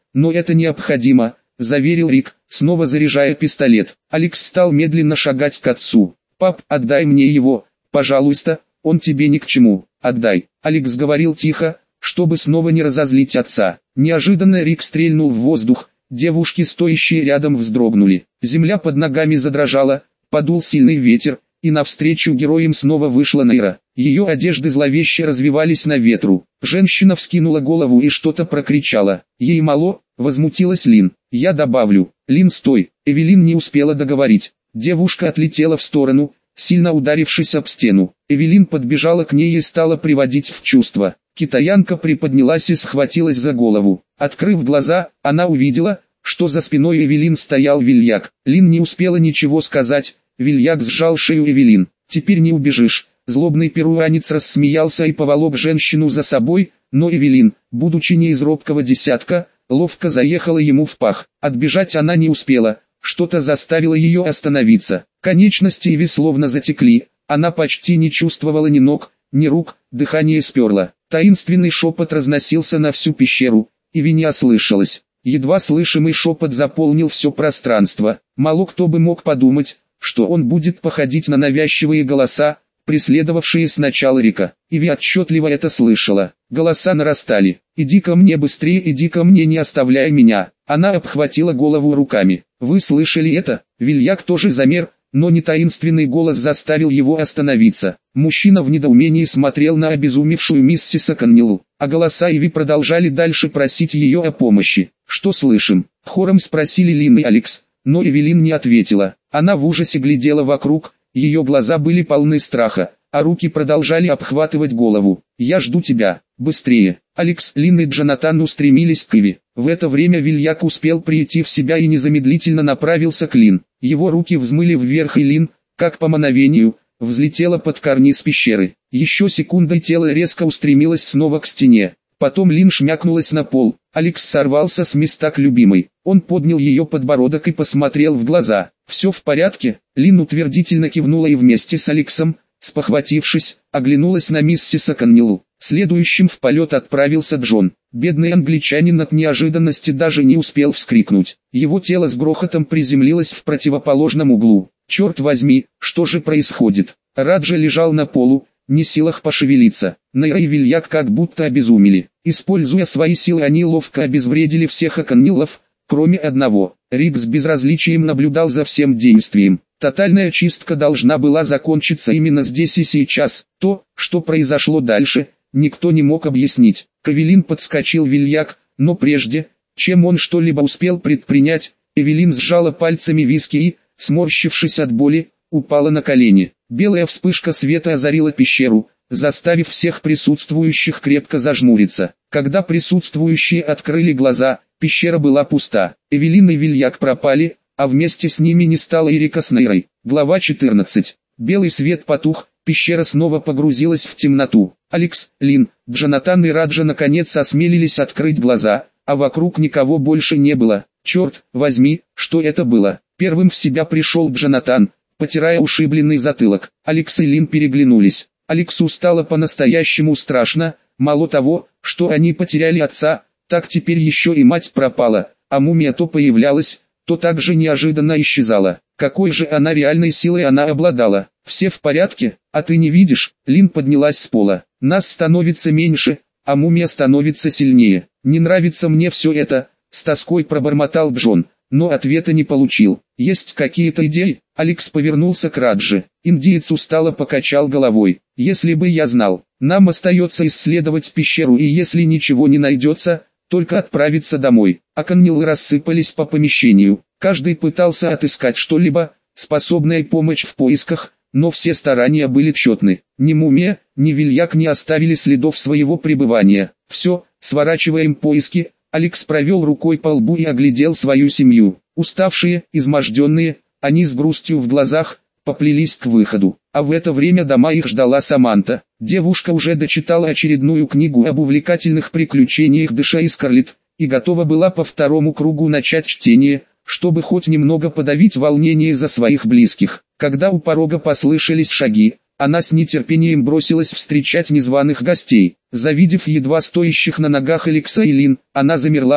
но это необходимо», — заверил Рик, снова заряжая пистолет. Алекс стал медленно шагать к отцу. «Пап, отдай мне его, пожалуйста, он тебе ни к чему, отдай». Алекс говорил тихо, чтобы снова не разозлить отца. Неожиданно Рик стрельнул в воздух, девушки, стоящие рядом, вздрогнули. Земля под ногами задрожала, подул сильный ветер, и навстречу героям снова вышла Нейра. Ее одежды зловеще развивались на ветру. Женщина вскинула голову и что-то прокричала. «Ей мало», — возмутилась Лин. «Я добавлю». «Лин, стой!» Эвелин не успела договорить. Девушка отлетела в сторону, сильно ударившись об стену. Эвелин подбежала к ней и стала приводить в чувство. Китаянка приподнялась и схватилась за голову. Открыв глаза, она увидела, что за спиной Эвелин стоял Вильяк. Лин не успела ничего сказать. Вильяк сжал шею Эвелин. «Теперь не убежишь». Злобный перуанец рассмеялся и поволок женщину за собой, но Эвелин, будучи не из робкого десятка, ловко заехала ему в пах. Отбежать она не успела, что-то заставило ее остановиться. Конечности Иви словно затекли, она почти не чувствовала ни ног, ни рук, дыхание сперло. Таинственный шепот разносился на всю пещеру, Иви не ослышалась. Едва слышимый шепот заполнил все пространство. Мало кто бы мог подумать, что он будет походить на навязчивые голоса, преследовавшие сначала Рика. Иви отчетливо это слышала. Голоса нарастали. «Иди ко мне быстрее, иди ко мне, не оставляй меня». Она обхватила голову руками. «Вы слышали это?» Вильяк тоже замер, но не таинственный голос заставил его остановиться. Мужчина в недоумении смотрел на обезумевшую миссис Оконнелл, а голоса Иви продолжали дальше просить ее о помощи. «Что слышим?» — хором спросили Лин и Алекс, но Эвелин не ответила. Она в ужасе глядела вокруг, ее глаза были полны страха, а руки продолжали обхватывать голову. «Я жду тебя, быстрее!» Алекс, Лин и Джонатан устремились к Иви. В это время Вильяк успел прийти в себя и незамедлительно направился к Лин. Его руки взмыли вверх, и Лин, как по мановению, взлетела под карниз пещеры. Еще секундой тело резко устремилось снова к стене. Потом Лин шмякнулась на пол. Алекс сорвался с места к любимой. Он поднял ее подбородок и посмотрел в глаза. «Все в порядке?» Лин утвердительно кивнула и вместе с Алексом, спохватившись, оглянулась на миссис Оконнелл. Следующим в полет отправился Джон. Бедный англичанин от неожиданности даже не успел вскрикнуть. Его тело с грохотом приземлилось в противоположном углу. «Черт возьми, что же происходит?» Раджа лежал на полу, не в силах пошевелиться. Нейра и Вильяк как будто обезумели. Используя свои силы, они ловко обезвредили всех Оконнеллов, кроме одного. Рик с безразличием наблюдал за всем действием. Тотальная чистка должна была закончиться именно здесь и сейчас. То, что произошло дальше, никто не мог объяснить. К Эвелин подскочил Вильяк, но прежде, чем он что-либо успел предпринять, Эвелин сжала пальцами виски и, сморщившись от боли, упала на колени. Белая вспышка света озарила пещеру, заставив всех присутствующих крепко зажмуриться. Когда присутствующие открыли глаза, пещера была пуста. Эвелин и Вильяк пропали, а вместе с ними не стало и Рика с Нейрой. Глава четырнадцать. Белый свет потух, пещера снова погрузилась в темноту. Алекс, Лин, Джонатан и Раджа наконец осмелились открыть глаза, а вокруг никого больше не было. Черт возьми, что это было? Первым в себя пришел Джонатан, потирая ушибленный затылок. Алекс и Лин переглянулись. Алексу стало по-настоящему страшно. Мало того, что они потеряли отца, так теперь еще и мать пропала, а мумия то появлялась, то также неожиданно исчезала. Какой же она реальной силой она обладала? «Все в порядке? А ты не видишь?» Лин поднялась с пола. «Нас становится меньше, а мумия становится сильнее. Не нравится мне все это», — с тоской пробормотал Джон, но ответа не получил. «Есть какие-то идеи?» Алекс повернулся к Радже. Индиец устало покачал головой. «Если бы я знал, нам остается исследовать пещеру, и если ничего не найдется, только отправиться домой». Оконнеллы рассыпались по помещению. Каждый пытался отыскать что-либо, способное помочь в поисках, но все старания были тщетны. Ни мумия, ни Вильяк не оставили следов своего пребывания. «Все, сворачиваем поиски». Алекс провел рукой по лбу и оглядел свою семью. Уставшие, изможденные, они с грустью в глазах, поплелись к выходу. А в это время дома их ждала Саманта. Девушка уже дочитала очередную книгу об увлекательных приключениях Дэша и Скарлетт, и готова была по второму кругу начать чтение, чтобы хоть немного подавить волнение за своих близких. Когда у порога послышались шаги, она с нетерпением бросилась встречать незваных гостей. Завидев едва стоящих на ногах Алекса и Лин, она замерла,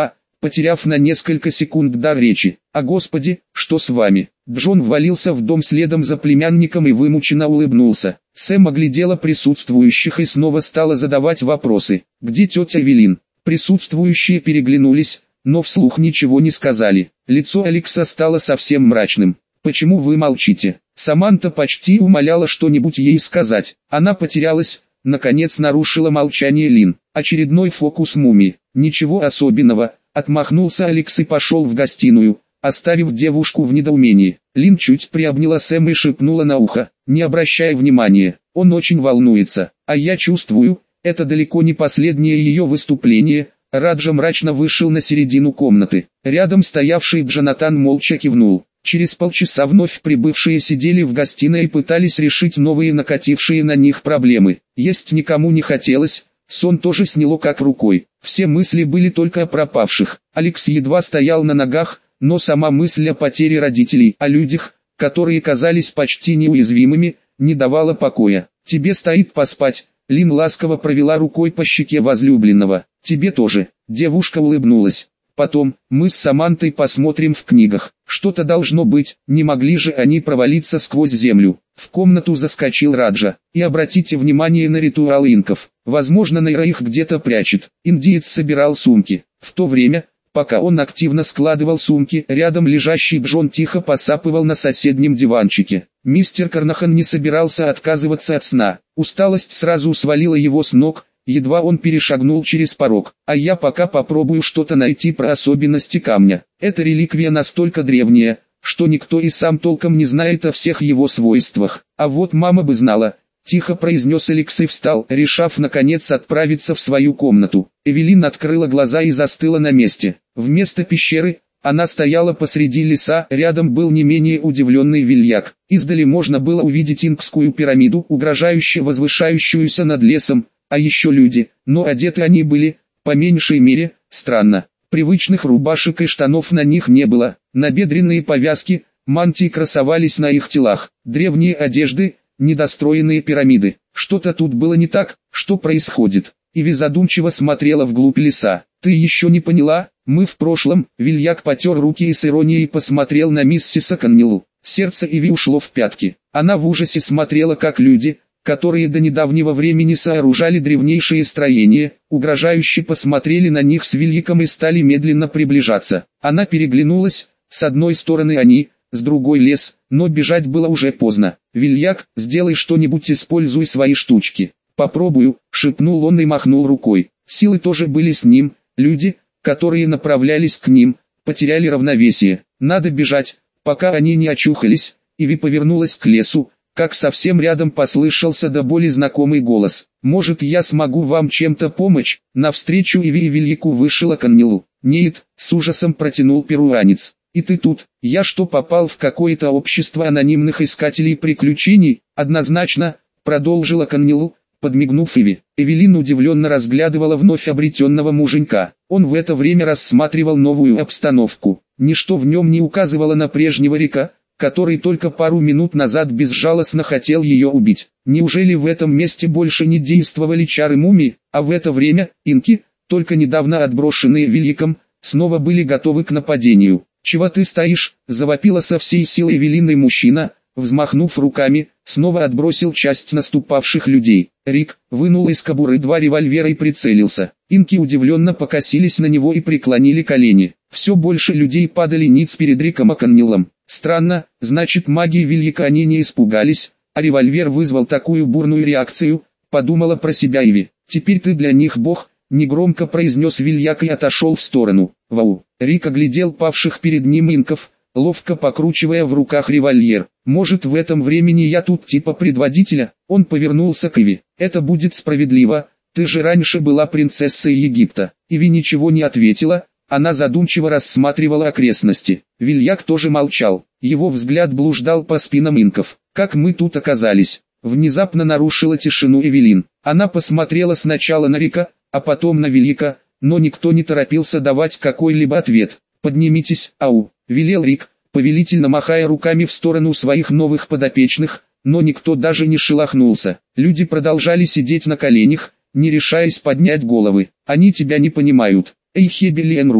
потеряв на несколько секунд дар речи. «А господи, что с вами?» Джон ввалился в дом следом за племянником и вымученно улыбнулся. Сэм оглядела присутствующих и снова стала задавать вопросы. «Где тетя Эвелин?» Присутствующие переглянулись, но вслух ничего не сказали. Лицо Алекса стало совсем мрачным. «Почему вы молчите?» Саманта почти умоляла что-нибудь ей сказать. Она потерялась, наконец нарушила молчание Лин. Очередной фокус мумии. «Ничего особенного», отмахнулся Алекс и пошел в гостиную, оставив девушку в недоумении. Лин чуть приобняла Сэма и шепнула на ухо: «Не обращай внимания, он очень волнуется, а я чувствую, это далеко не последнее ее выступление». Раджа мрачно вышел на середину комнаты. Рядом стоявший Джонатан молча кивнул. Через полчаса вновь прибывшие сидели в гостиной и пытались решить новые накатившие на них проблемы. Есть никому не хотелось, сон тоже сняло как рукой. Все мысли были только о пропавших. Алекс едва стоял на ногах, но сама мысль о потере родителей, о людях, которые казались почти неуязвимыми, не давала покоя. «Тебе стоит поспать», — Лин ласково провела рукой по щеке возлюбленного. «Тебе тоже». Девушка улыбнулась. «Потом, мы с Самантой посмотрим в книгах. Что-то должно быть, не могли же они провалиться сквозь землю». В комнату заскочил Раджа. «И обратите внимание на ритуал инков. Возможно, Нейра их где-то прячет». Индиец собирал сумки. В то время, пока он активно складывал сумки, рядом лежащий Джон тихо посапывал на соседнем диванчике. Мистер Карнахан не собирался отказываться от сна. Усталость сразу свалила его с ног, едва он перешагнул через порог. «А я пока попробую что-то найти про особенности камня. Эта реликвия настолько древняя, что никто и сам толком не знает о всех его свойствах. А вот мама бы знала», — тихо произнес Алекс и встал, решав наконец отправиться в свою комнату. Эвелин открыла глаза и застыла на месте. Вместо пещеры она стояла посреди леса, рядом был не менее удивленный Вильяк. Издали можно было увидеть инкскую пирамиду, угрожающе возвышающуюся над лесом, а еще люди, но одеты они были, по меньшей мере, странно. Привычных рубашек и штанов на них не было, набедренные повязки, мантии красовались на их телах, древние одежды, недостроенные пирамиды. Что-то тут было не так, что происходит? Иви задумчиво смотрела вглубь леса. «Ты еще не поняла? Мы в прошлом». Вильяк потер руки и с иронией посмотрел на миссиса Коннеллу. Сердце Иви ушло в пятки. Она в ужасе смотрела, как люди, которые до недавнего времени сооружали древнейшие строения, угрожающе посмотрели на них с Вильяком и стали медленно приближаться. Она переглянулась, с одной стороны они, с другой лес, но бежать было уже поздно. «Вильяк, сделай что-нибудь, используй свои штучки». «Попробую», — шепнул он и махнул рукой. Силы тоже были с ним, люди, которые направлялись к ним, потеряли равновесие. «Надо бежать, пока они не очухались». Иви повернулась к лесу, как совсем рядом послышался до боли знакомый голос. «Может, я смогу вам чем-то помочь?» Навстречу Иви и Вильяку вышла Коннеллу. «Нет», — с ужасом протянул перуанец. «И ты тут? Я что, попал в какое-то общество анонимных искателей приключений?» «Однозначно», — продолжила Коннеллу, подмигнув Иви. Эвелин удивленно разглядывала вновь обретенного муженька. Он в это время рассматривал новую обстановку. Ничто в нем не указывало на прежнего Рика, который только пару минут назад безжалостно хотел ее убить. Неужели в этом месте больше не действовали чары мумии, а в это время инки, только недавно отброшенные Вильяком, снова были готовы к нападению? «Чего ты стоишь?» – завопила со всей силой Эвелин, мужчина, взмахнув руками, снова отбросил часть наступавших людей. Рик вынул из кобуры два револьвера и прицелился. Инки удивленно покосились на него и преклонили колени. Все больше людей падали ниц перед Риком и Коннеллом. Странно, значит, магии Вильяка они не испугались, а револьвер вызвал такую бурную реакцию, подумала про себя Иви. «Теперь ты для них бог», — негромко произнес Вильяк и отошел в сторону. «Вау!» Рик оглядел павших перед ним инков, ловко покручивая в руках револьвер. «Может, в этом времени я тут типа предводителя?» Он повернулся к Иви. «Это будет справедливо, ты же раньше была принцессой Египта». Иви ничего не ответила, она задумчиво рассматривала окрестности. Вильяк тоже молчал, его взгляд блуждал по спинам инков. «Как мы тут оказались?» Внезапно нарушила тишину Эвелин. Она посмотрела сначала на Рика, а потом на Вильяка, но никто не торопился давать какой-либо ответ. «Поднимитесь, ау!» — велел Рик, повелительно махая руками в сторону своих новых подопечных, но никто даже не шелохнулся. Люди продолжали сидеть на коленях, не решаясь поднять головы. «Они тебя не понимают». «Эй, Хебелиенрук!»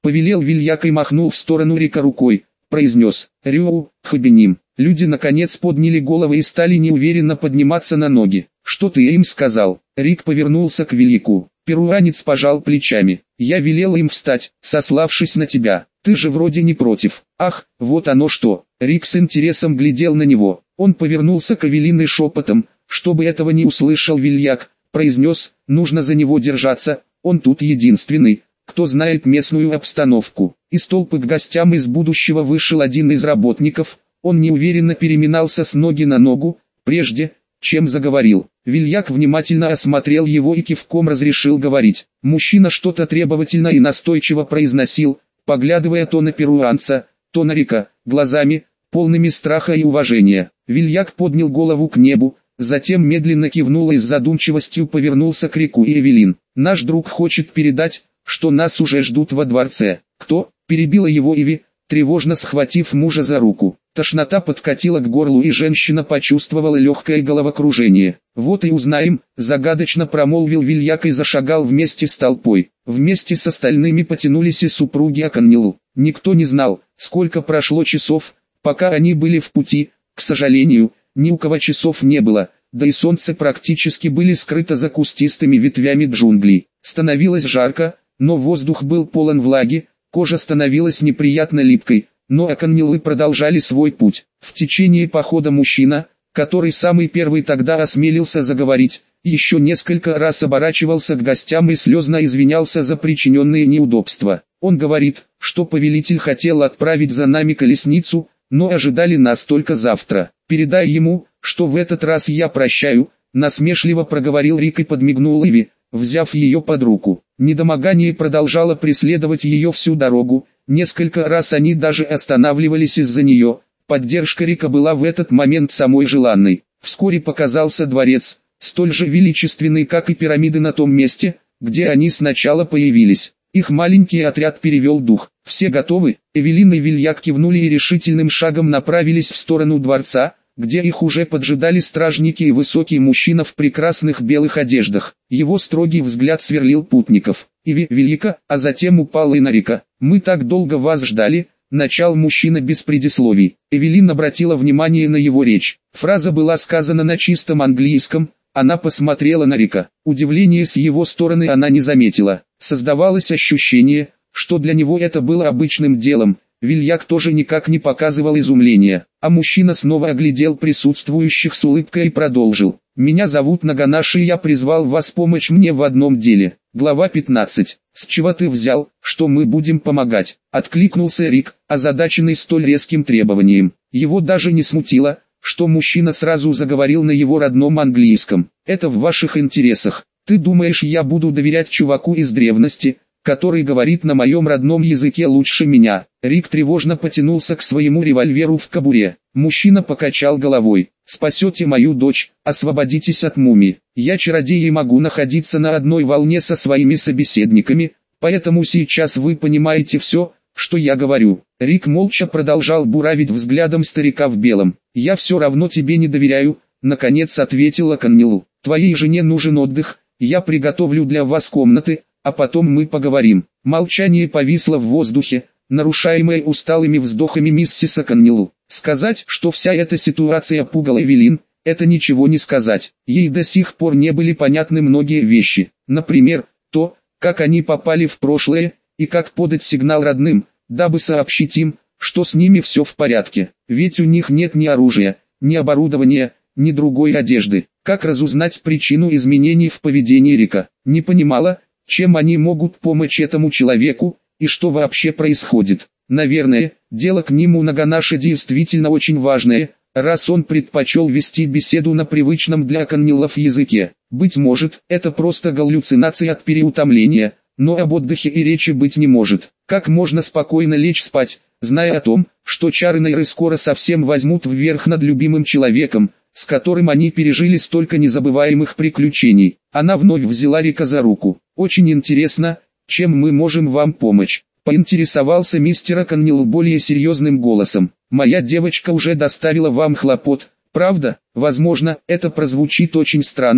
повелел Вильяк и махнул в сторону Рика рукой, произнес: «Рю, Хабеним». Люди наконец подняли головы и стали неуверенно подниматься на ноги. «Что ты им сказал?» Рик повернулся к Вильяку. Перуанец пожал плечами. «Я велел им встать, сославшись на тебя. Ты же вроде не против». «Ах, вот оно что!» Рик с интересом глядел на него. Он повернулся к Эвелине шепотом, чтобы этого не услышал Вильяк, произнес: «Нужно за него держаться, он тут единственный, кто знает местную обстановку». Из толпы к гостям из будущего вышел один из работников. Он неуверенно переминался с ноги на ногу, прежде чем заговорил. Вильяк внимательно осмотрел его и кивком разрешил говорить. Мужчина что-то требовательно и настойчиво произносил, поглядывая то на перуанца, то на Рика, глазами, полными страха и уважения. Вильяк поднял голову к небу, затем медленно кивнул и с задумчивостью повернулся к Рику и Эвелин. «Наш друг хочет передать, что нас уже ждут во дворце». «Кто?» – перебила его Иви, тревожно схватив мужа за руку. Тошнота подкатила к горлу, и женщина почувствовала легкое головокружение. «Вот и узнаем», – загадочно промолвил Вильяк и зашагал вместе с толпой. Вместе с остальными потянулись и супруги Аканнилу. Никто не знал, сколько прошло часов, пока они были в пути. К сожалению, ни у кого часов не было, да и солнце практически были скрыто за кустистыми ветвями джунглей. Становилось жарко, но воздух был полон влаги, кожа становилась неприятно липкой, но Аканнилы продолжали свой путь. В течение похода мужчина, который самый первый тогда осмелился заговорить, еще несколько раз оборачивался к гостям и слезно извинялся за причиненные неудобства. Он говорит, что повелитель хотел отправить за нами колесницу, но ожидали нас только завтра. «Передай ему, что в этот раз я прощаю», насмешливо проговорил Рик и подмигнул Иви, взяв ее под руку. Недомогание продолжало преследовать ее всю дорогу, несколько раз они даже останавливались из-за нее. Поддержка Рика была в этот момент самой желанной. Вскоре показался дворец, столь же величественный, как и пирамиды на том месте, где они сначала появились. Их маленький отряд перевел дух. «Все готовы?» Эвелин и Вильяк кивнули и решительным шагом направились в сторону дворца, где их уже поджидали стражники и высокий мужчина в прекрасных белых одеждах. Его строгий взгляд сверлил путников. Иви, Вильяка, а затем упал и на Рика. «Мы так долго вас ждали», — начал мужчина без предисловий. Эвелин обратила внимание на его речь. Фраза была сказана на чистом английском. Она посмотрела на Рика. Удивления с его стороны она не заметила. Создавалось ощущение, что для него это было обычным делом. Вильяк тоже никак не показывал изумления, а мужчина снова оглядел присутствующих с улыбкой и продолжил. «Меня зовут Наганаши, и я призвал вас помочь мне в одном деле». Глава пятнадцать. «С чего ты взял, что мы будем помогать?» — откликнулся Рик, озадаченный столь резким требованием. Его даже не смутило, что мужчина сразу заговорил на его родном английском. «Это в ваших интересах. Ты думаешь, я буду доверять чуваку из древности, который говорит на моем родном языке лучше меня?» Рик тревожно потянулся к своему револьверу в кобуре. Мужчина покачал головой. «Спасете мою дочь, освободитесь от мумии. Я чародей и могу находиться на одной волне со своими собеседниками, поэтому сейчас вы понимаете все, что я говорю». Рик молча продолжал буравить взглядом старика в белом. «Я все равно тебе не доверяю», — наконец ответила Аканнилу. «Твоей жене нужен отдых, я приготовлю для вас комнаты, а потом мы поговорим». Молчание повисло в воздухе, нарушаемое усталыми вздохами миссис Аканнилу. Сказать, что вся эта ситуация пугала Эвелин, это ничего не сказать. Ей до сих пор не были понятны многие вещи. Например, то, как они попали в прошлое, и как подать сигнал родным, дабы сообщить им, что с ними все в порядке. Ведь у них нет ни оружия, ни оборудования, ни другой одежды. Как разузнать причину изменений в поведении Рика? Не понимала, чем они могут помочь этому человеку, и что вообще происходит. Наверное, дело к нему Наганаши действительно очень важное, раз он предпочел вести беседу на привычном для Аканнилов языке. Быть может, это просто галлюцинация от переутомления, но об отдыхе и речи быть не может. Как можно спокойно лечь спать, зная о том, что чары Нейры скоро совсем возьмут вверх над любимым человеком, с которым они пережили столько незабываемых приключений? Она вновь взяла Рика за руку. «Очень интересно, чем мы можем вам помочь?» — поинтересовался мистер Аканнил более серьезным голосом. «Моя девочка уже доставила вам хлопот, правда? Возможно, это прозвучит очень странно,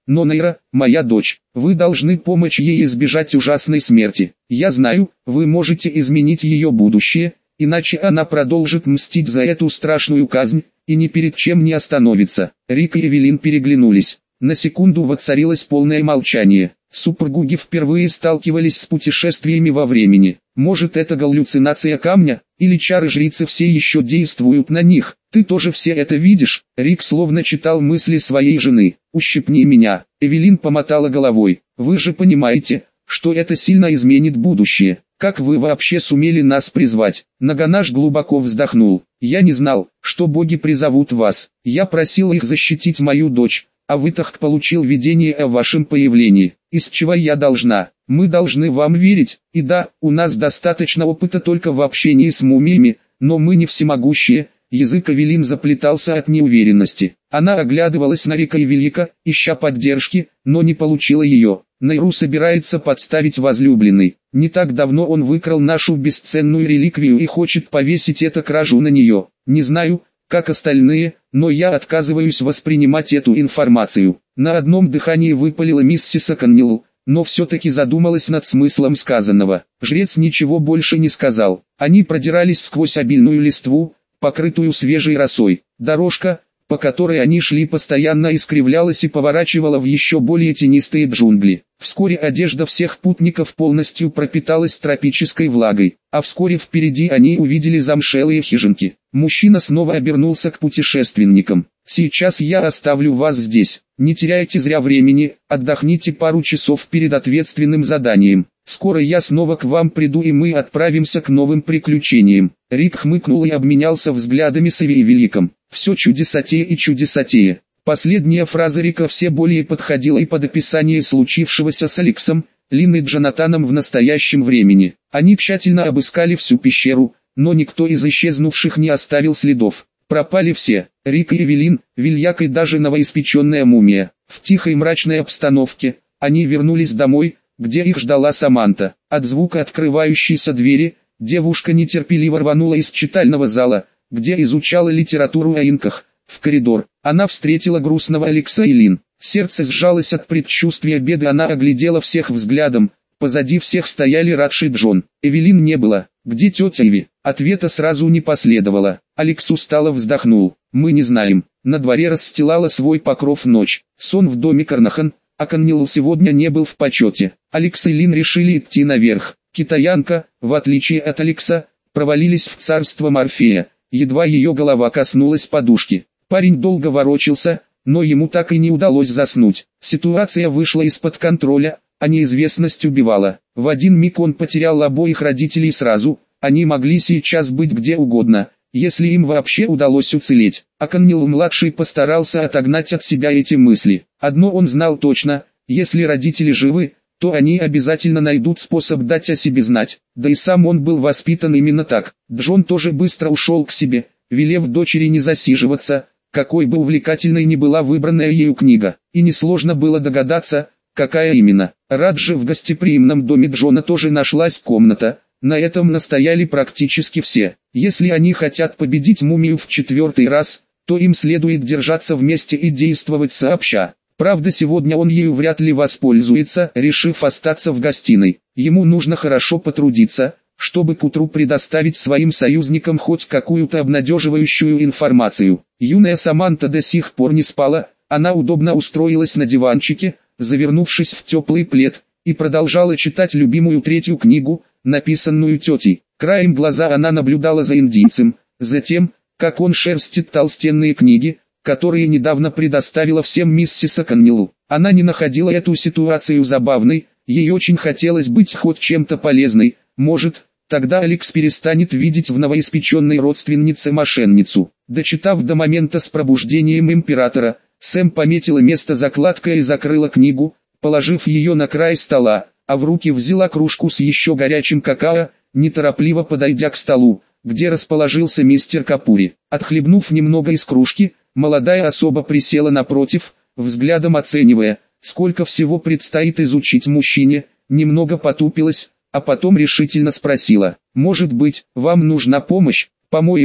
но Нейра, моя дочь, вы должны помочь ей избежать ужасной смерти. Я знаю, вы можете изменить ее будущее, иначе она продолжит мстить за эту страшную казнь, и ни перед чем не остановится». Рик и Эвелин переглянулись. На секунду воцарилось полное молчание. Супруги впервые сталкивались с путешествиями во времени. Может, это галлюцинация камня, или чары жрицы все еще действуют на них? Ты тоже все это видишь? Рик словно читал мысли своей жены. «Ущипни меня». Эвелин помотала головой. «Вы же понимаете, что это сильно изменит будущее. Как вы вообще сумели нас призвать?» Наганаш глубоко вздохнул. «Я не знал, что боги призовут вас. Я просил их защитить мою дочь, а Вытахк получил видение о вашем появлении. Из чего я должна? Мы должны вам верить, и да, у нас достаточно опыта только в общении с мумиями, но мы не всемогущие». Язык Эвелин заплетался от неуверенности. Она оглядывалась на Рика и Велика, ища поддержки, но не получила ее. Нейру собирается подставить возлюбленный. Не так давно он выкрал нашу бесценную реликвию и хочет повесить эту кражу на нее. Не знаю, как остальные, но я отказываюсь воспринимать эту информацию. На одном дыхании выпалила миссис Оконнелл, но все-таки задумалась над смыслом сказанного. Жрец ничего больше не сказал. Они продирались сквозь обильную листву, покрытую свежей росой. Дорожка, по которой они шли, постоянно искривлялась и поворачивала в еще более тенистые джунгли. Вскоре одежда всех путников полностью пропиталась тропической влагой, а вскоре впереди они увидели замшелые хижинки. Мужчина снова обернулся к путешественникам. «Сейчас я оставлю вас здесь. Не теряйте зря времени, отдохните пару часов перед ответственным заданием. Скоро я снова к вам приду и мы отправимся к новым приключениям». Рик хмыкнул и обменялся взглядами с Эви и Великом. «Все чудесатее и чудесатее». Последняя фраза Рика все более подходила и под описание случившегося с Алексом, Лин и Джонатаном в настоящем времени. Они тщательно обыскали всю пещеру, но никто из исчезнувших не оставил следов. Пропали все: Рик и Эвелин, Вильяк и даже новоиспеченная мумия. В тихой мрачной обстановке они вернулись домой, где их ждала Саманта. От звука открывающейся двери девушка нетерпеливо рванула из читального зала, где изучала литературу о инках, в коридор. Она встретила грустного Алекса и Лин. Сердце сжалось от предчувствия беды. Она оглядела всех взглядом. Позади всех стояли Радж и Джон. Эвелин не было. «Где тетя Иви?» Ответа сразу не последовало. Алекс устало вздохнул. «Мы не знаем». На дворе расстилала свой покров ночь. Сон в доме Карнахан. Оконнелл сегодня не был в почете. Алекс и Лин решили идти наверх. Китаянка, в отличие от Алекса, провалились в царство Морфея. Едва ее голова коснулась подушки. Парень долго ворочался, но ему так и не удалось заснуть. Ситуация вышла из-под контроля, а неизвестность убивала. В один миг он потерял обоих родителей сразу. Они могли сейчас быть где угодно, если им вообще удалось уцелеть. Оконнелл-младший постарался отогнать от себя эти мысли. Одно он знал точно: если родители живы, то они обязательно найдут способ дать о себе знать. Да и сам он был воспитан именно так. Джон тоже быстро ушел к себе, велев дочери не засиживаться, какой бы увлекательной ни была выбранная ею книга. И несложно было догадаться, какая именно. Раджи в гостеприимном доме Джона тоже нашлась комната. На этом настояли практически все. Если они хотят победить мумию в четвертый раз, то им следует держаться вместе и действовать сообща. Правда, сегодня он ею вряд ли воспользуется, решив остаться в гостиной. Ему нужно хорошо потрудиться, чтобы к утру предоставить своим союзникам хоть какую-то обнадеживающую информацию. Юная Саманта до сих пор не спала. Она удобно устроилась на диванчике, завернувшись в теплый плед, и продолжала читать любимую третью книгу, написанную тетей. Краем глаза она наблюдала за индийцем, за тем, как он шерстит толстенные книги, которые недавно предоставила всем миссис Оконнелл. Она не находила эту ситуацию забавной, ей очень хотелось быть хоть чем-то полезной. Может, тогда Алекс перестанет видеть в новоиспеченной родственнице мошенницу. Дочитав до момента с пробуждением императора, Сэм пометила место закладкой и закрыла книгу, положив ее на край стола, а в руки взяла кружку с еще горячим какао, неторопливо подойдя к столу, где расположился мистер Капури. Отхлебнув немного из кружки, молодая особа присела напротив, взглядом оценивая, сколько всего предстоит изучить мужчине, немного потупилась, а потом решительно спросила: «Может быть, вам нужна помощь? По-моему,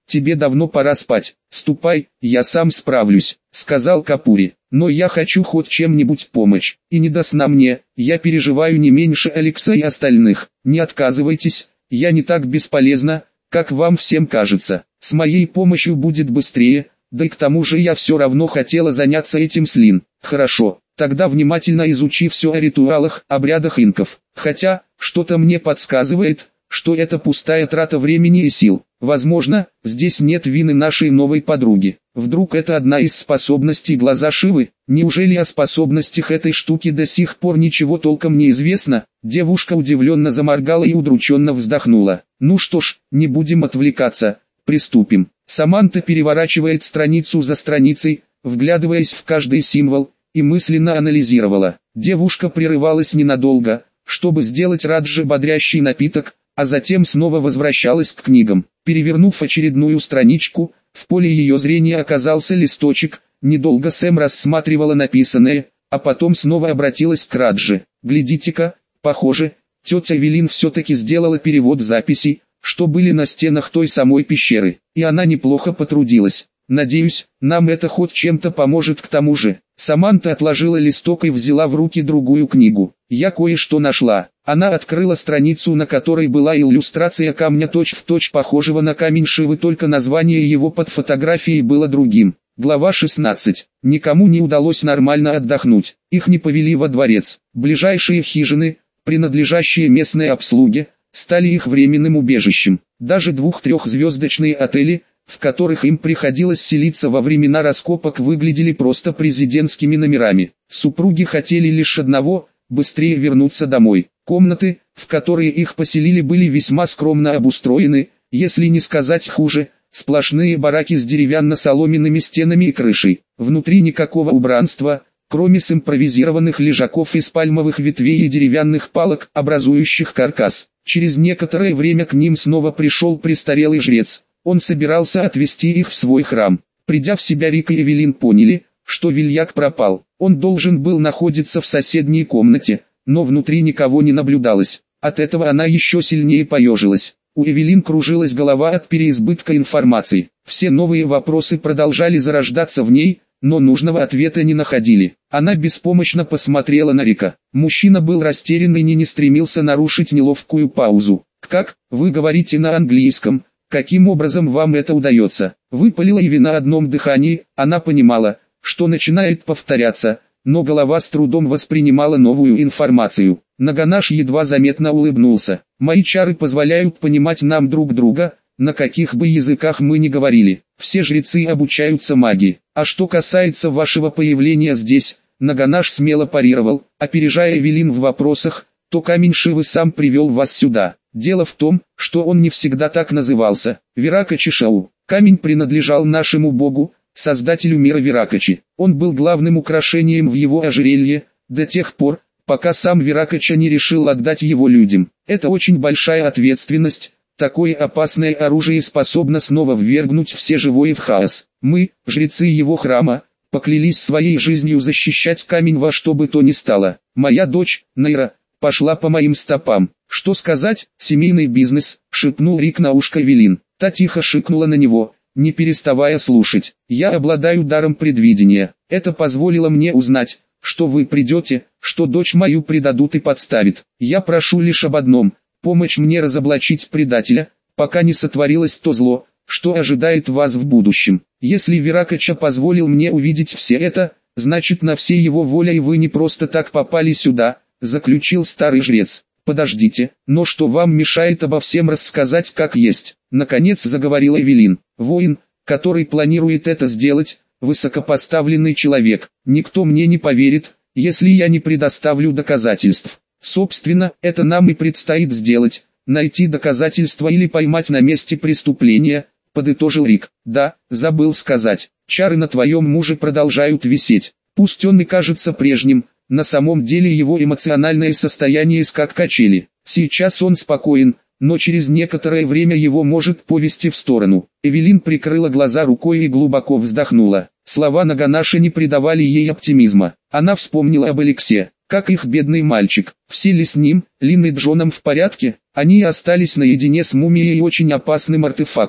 тебе давно пора спать. Ступай, я сам справлюсь, сказал Капури. Но я хочу хоть чем-нибудь помочь. И не до сна мне, я переживаю не меньше Алекса и остальных. Не отказывайтесь, я не так бесполезна, как вам всем кажется. С моей помощью будет быстрее, да и к тому же я все равно хотела заняться этим с Лин. Хорошо, тогда внимательно изучи все о ритуалах, обрядах инков. Хотя, что-то мне подсказывает, что это пустая трата времени и сил. Возможно, здесь нет вины нашей новой подруги. Вдруг это одна из способностей глаза Шивы? Неужели о способностях этой штуки до сих пор ничего толком не известно? Девушка удивленно заморгала и удрученно вздохнула. Ну что ж, не будем отвлекаться, приступим. Саманта переворачивает страницу за страницей, вглядываясь в каждый символ, и мысленно анализировала. Девушка прерывалась ненадолго, чтобы сделать Раджи бодрящий напиток, а затем снова возвращалась к книгам. Перевернув очередную страничку, в поле ее зрения оказался листочек. Недолго Сэм рассматривала написанное, а потом снова обратилась к Раджи. «Глядите-ка, похоже, тетя Эвелин все-таки сделала перевод записей, что были на стенах той самой пещеры, и она неплохо потрудилась. Надеюсь, нам это хоть чем-то поможет к тому же». Саманта отложила листок и взяла в руки другую книгу. «Я кое-что нашла». Она открыла страницу, на которой была иллюстрация камня точь-в-точь похожего на камень Шивы, только название его под фотографией было другим. Глава шестнадцать. Никому не удалось нормально отдохнуть. Их не повели во дворец. Ближайшие хижины, принадлежащие местной обслуге, стали их временным убежищем. Даже двух-трехзвездочные отели, в которых им приходилось селиться во времена раскопок, выглядели просто президентскими номерами. Супруги хотели лишь одного – быстрее вернуться домой. Комнаты, в которые их поселили, были весьма скромно обустроены, если не сказать хуже, сплошные бараки с деревянно-соломенными стенами и крышей. Внутри никакого убранства, кроме симпровизированных лежаков из пальмовых ветвей и деревянных палок, образующих каркас. Через некоторое время к ним снова пришел престарелый жрец. Он собирался отвезти их в свой храм. Придя в себя, Рик и Эвелин поняли, что Вильяк пропал. Он должен был находиться в соседней комнате, но внутри никого не наблюдалось. От этого она еще сильнее поежилась. У Эвелин кружилась голова от переизбытка информации. Все новые вопросы продолжали зарождаться в ней, но нужного ответа не находили. Она беспомощно посмотрела на Рика. Мужчина был растерян и не, не стремился нарушить неловкую паузу. «Как, вы говорите на английском? Каким образом вам это удается?» Выпалила Эви на одном дыхании. Она понимала, что начинает повторяться, но голова с трудом воспринимала новую информацию. Наганаш едва заметно улыбнулся. «Мои чары позволяют понимать нам друг друга, на каких бы языках мы ни говорили. Все жрецы обучаются магии. А что касается вашего появления здесь», Наганаш смело парировал, опережая Эвелин в вопросах, «то камень Шивы сам привел вас сюда. Дело в том, что он не всегда так назывался. Виракачи Шау. Камень принадлежал нашему богу, создателю мира Виракачи. Он был главным украшением в его ожерелье, до тех пор, пока сам Виракача не решил отдать его людям. Это очень большая ответственность, такое опасное оружие способно снова ввергнуть все живое в хаос. Мы, жрецы его храма, поклялись своей жизнью защищать камень во что бы то ни стало. Моя дочь, Найра, пошла по моим стопам». «Что сказать, семейный бизнес», — шепнул Рик на ушко Эвелин. Та тихо шикнула на него, не переставая слушать. «Я обладаю даром предвидения. Это позволило мне узнать, что вы придете, что дочь мою предадут и подставят. Я прошу лишь об одном — помочь мне разоблачить предателя, пока не сотворилось то зло, что ожидает вас в будущем. Если Виракача позволил мне увидеть все это, значит, на все его воля, и вы не просто так попали сюда», — заключил старый жрец. «Подождите, но что вам мешает обо всем рассказать как есть?» Наконец заговорила Эвелин. «Воин, который планирует это сделать, высокопоставленный человек. Никто мне не поверит, если я не предоставлю доказательств. Собственно, это нам и предстоит сделать, найти доказательства или поймать на месте преступления», — подытожил Рик. «Да, забыл сказать, чары на твоем муже продолжают висеть. Пусть он и кажется прежним, на самом деле его эмоциональное состояние как качели. Сейчас он спокоен, но через некоторое время его может повести в сторону». Эвелин прикрыла глаза рукой и глубоко вздохнула. Слова Наганаша не придавали ей оптимизма. Она вспомнила об Алексе, как их бедный мальчик. Все ли с ним, Лин и Джоном в порядке? Они остались наедине с мумией и очень опасным артефактом.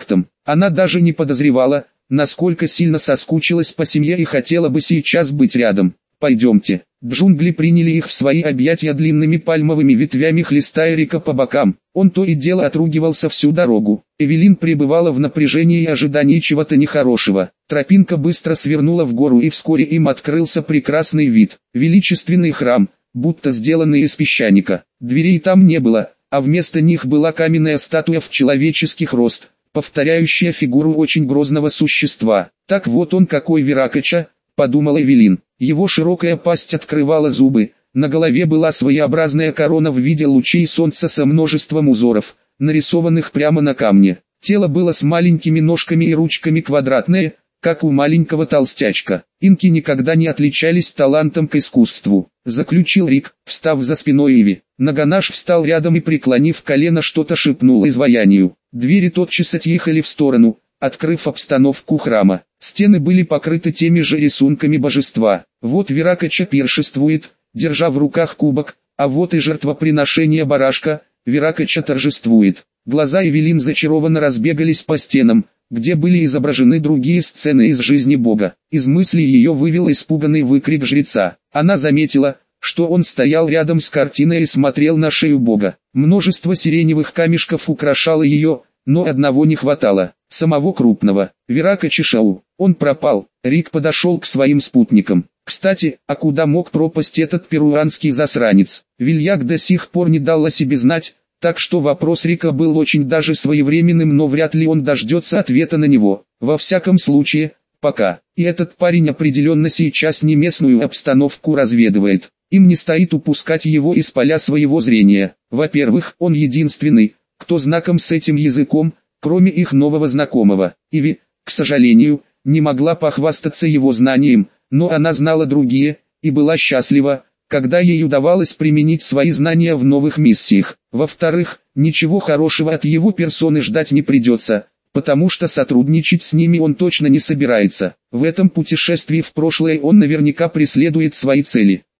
Она даже не подозревала, насколько сильно соскучилась по семье и хотела бы сейчас быть рядом. «Пойдемте». Джунгли приняли их в свои объятия длинными пальмовыми ветвями, хлестая Рика по бокам. Он то и дело отругивался всю дорогу. Эвелин пребывала в напряжении и ожидании чего-то нехорошего. Тропинка быстро свернула в гору, и вскоре им открылся прекрасный вид. Величественный храм, будто сделанный из песчаника. Дверей там не было, а вместо них была каменная статуя в человеческих рост, повторяющая фигуру очень грозного существа. «Так вот он какой, Виракача», — подумала Эвелин. Его широкая пасть открывала зубы, на голове была своеобразная корона в виде лучей солнца со множеством узоров, нарисованных прямо на камне. Тело было с маленькими ножками и ручками, квадратное, как у маленького толстячка. Инки никогда не отличались талантом к искусству, заключил Рик, встав за спиной Иви. Наганаш встал рядом и, преклонив колено, что-то шепнул изваянию. Двери тотчас отъехали в сторону, открыв обстановку храма. Стены были покрыты теми же рисунками божества. Вот Виракача пиршествует, держа в руках кубок, а вот и жертвоприношение барашка, Виракача торжествует. Глаза Эвелин зачарованно разбегались по стенам, где были изображены другие сцены из жизни Бога. Из мысли ее вывел испуганный выкрик жреца. Она заметила, что он стоял рядом с картиной и смотрел на шею Бога. Множество сиреневых камешков украшало ее, но одного не хватало, самого крупного, Виракачи Шау. Он пропал. Рик подошел к своим спутникам. Кстати, а куда мог пропасть этот перуанский засранец? Вильяк до сих пор не дал о себе знать, так что вопрос Рика был очень даже своевременным, но вряд ли он дождется ответа на него. Во всяком случае, пока. И этот парень определенно сейчас не местную обстановку разведывает. Им не стоит упускать его из поля своего зрения. Во-первых, он единственный, кто знаком с этим языком, кроме их нового знакомого. Иви, к сожалению, не могла похвастаться его знанием, но она знала другие, и была счастлива, когда ей удавалось применить свои знания в новых миссиях. Во-вторых, ничего хорошего от его персоны ждать не придется, потому что сотрудничать с ними он точно не собирается. В этом путешествии в прошлое он наверняка преследует свои цели.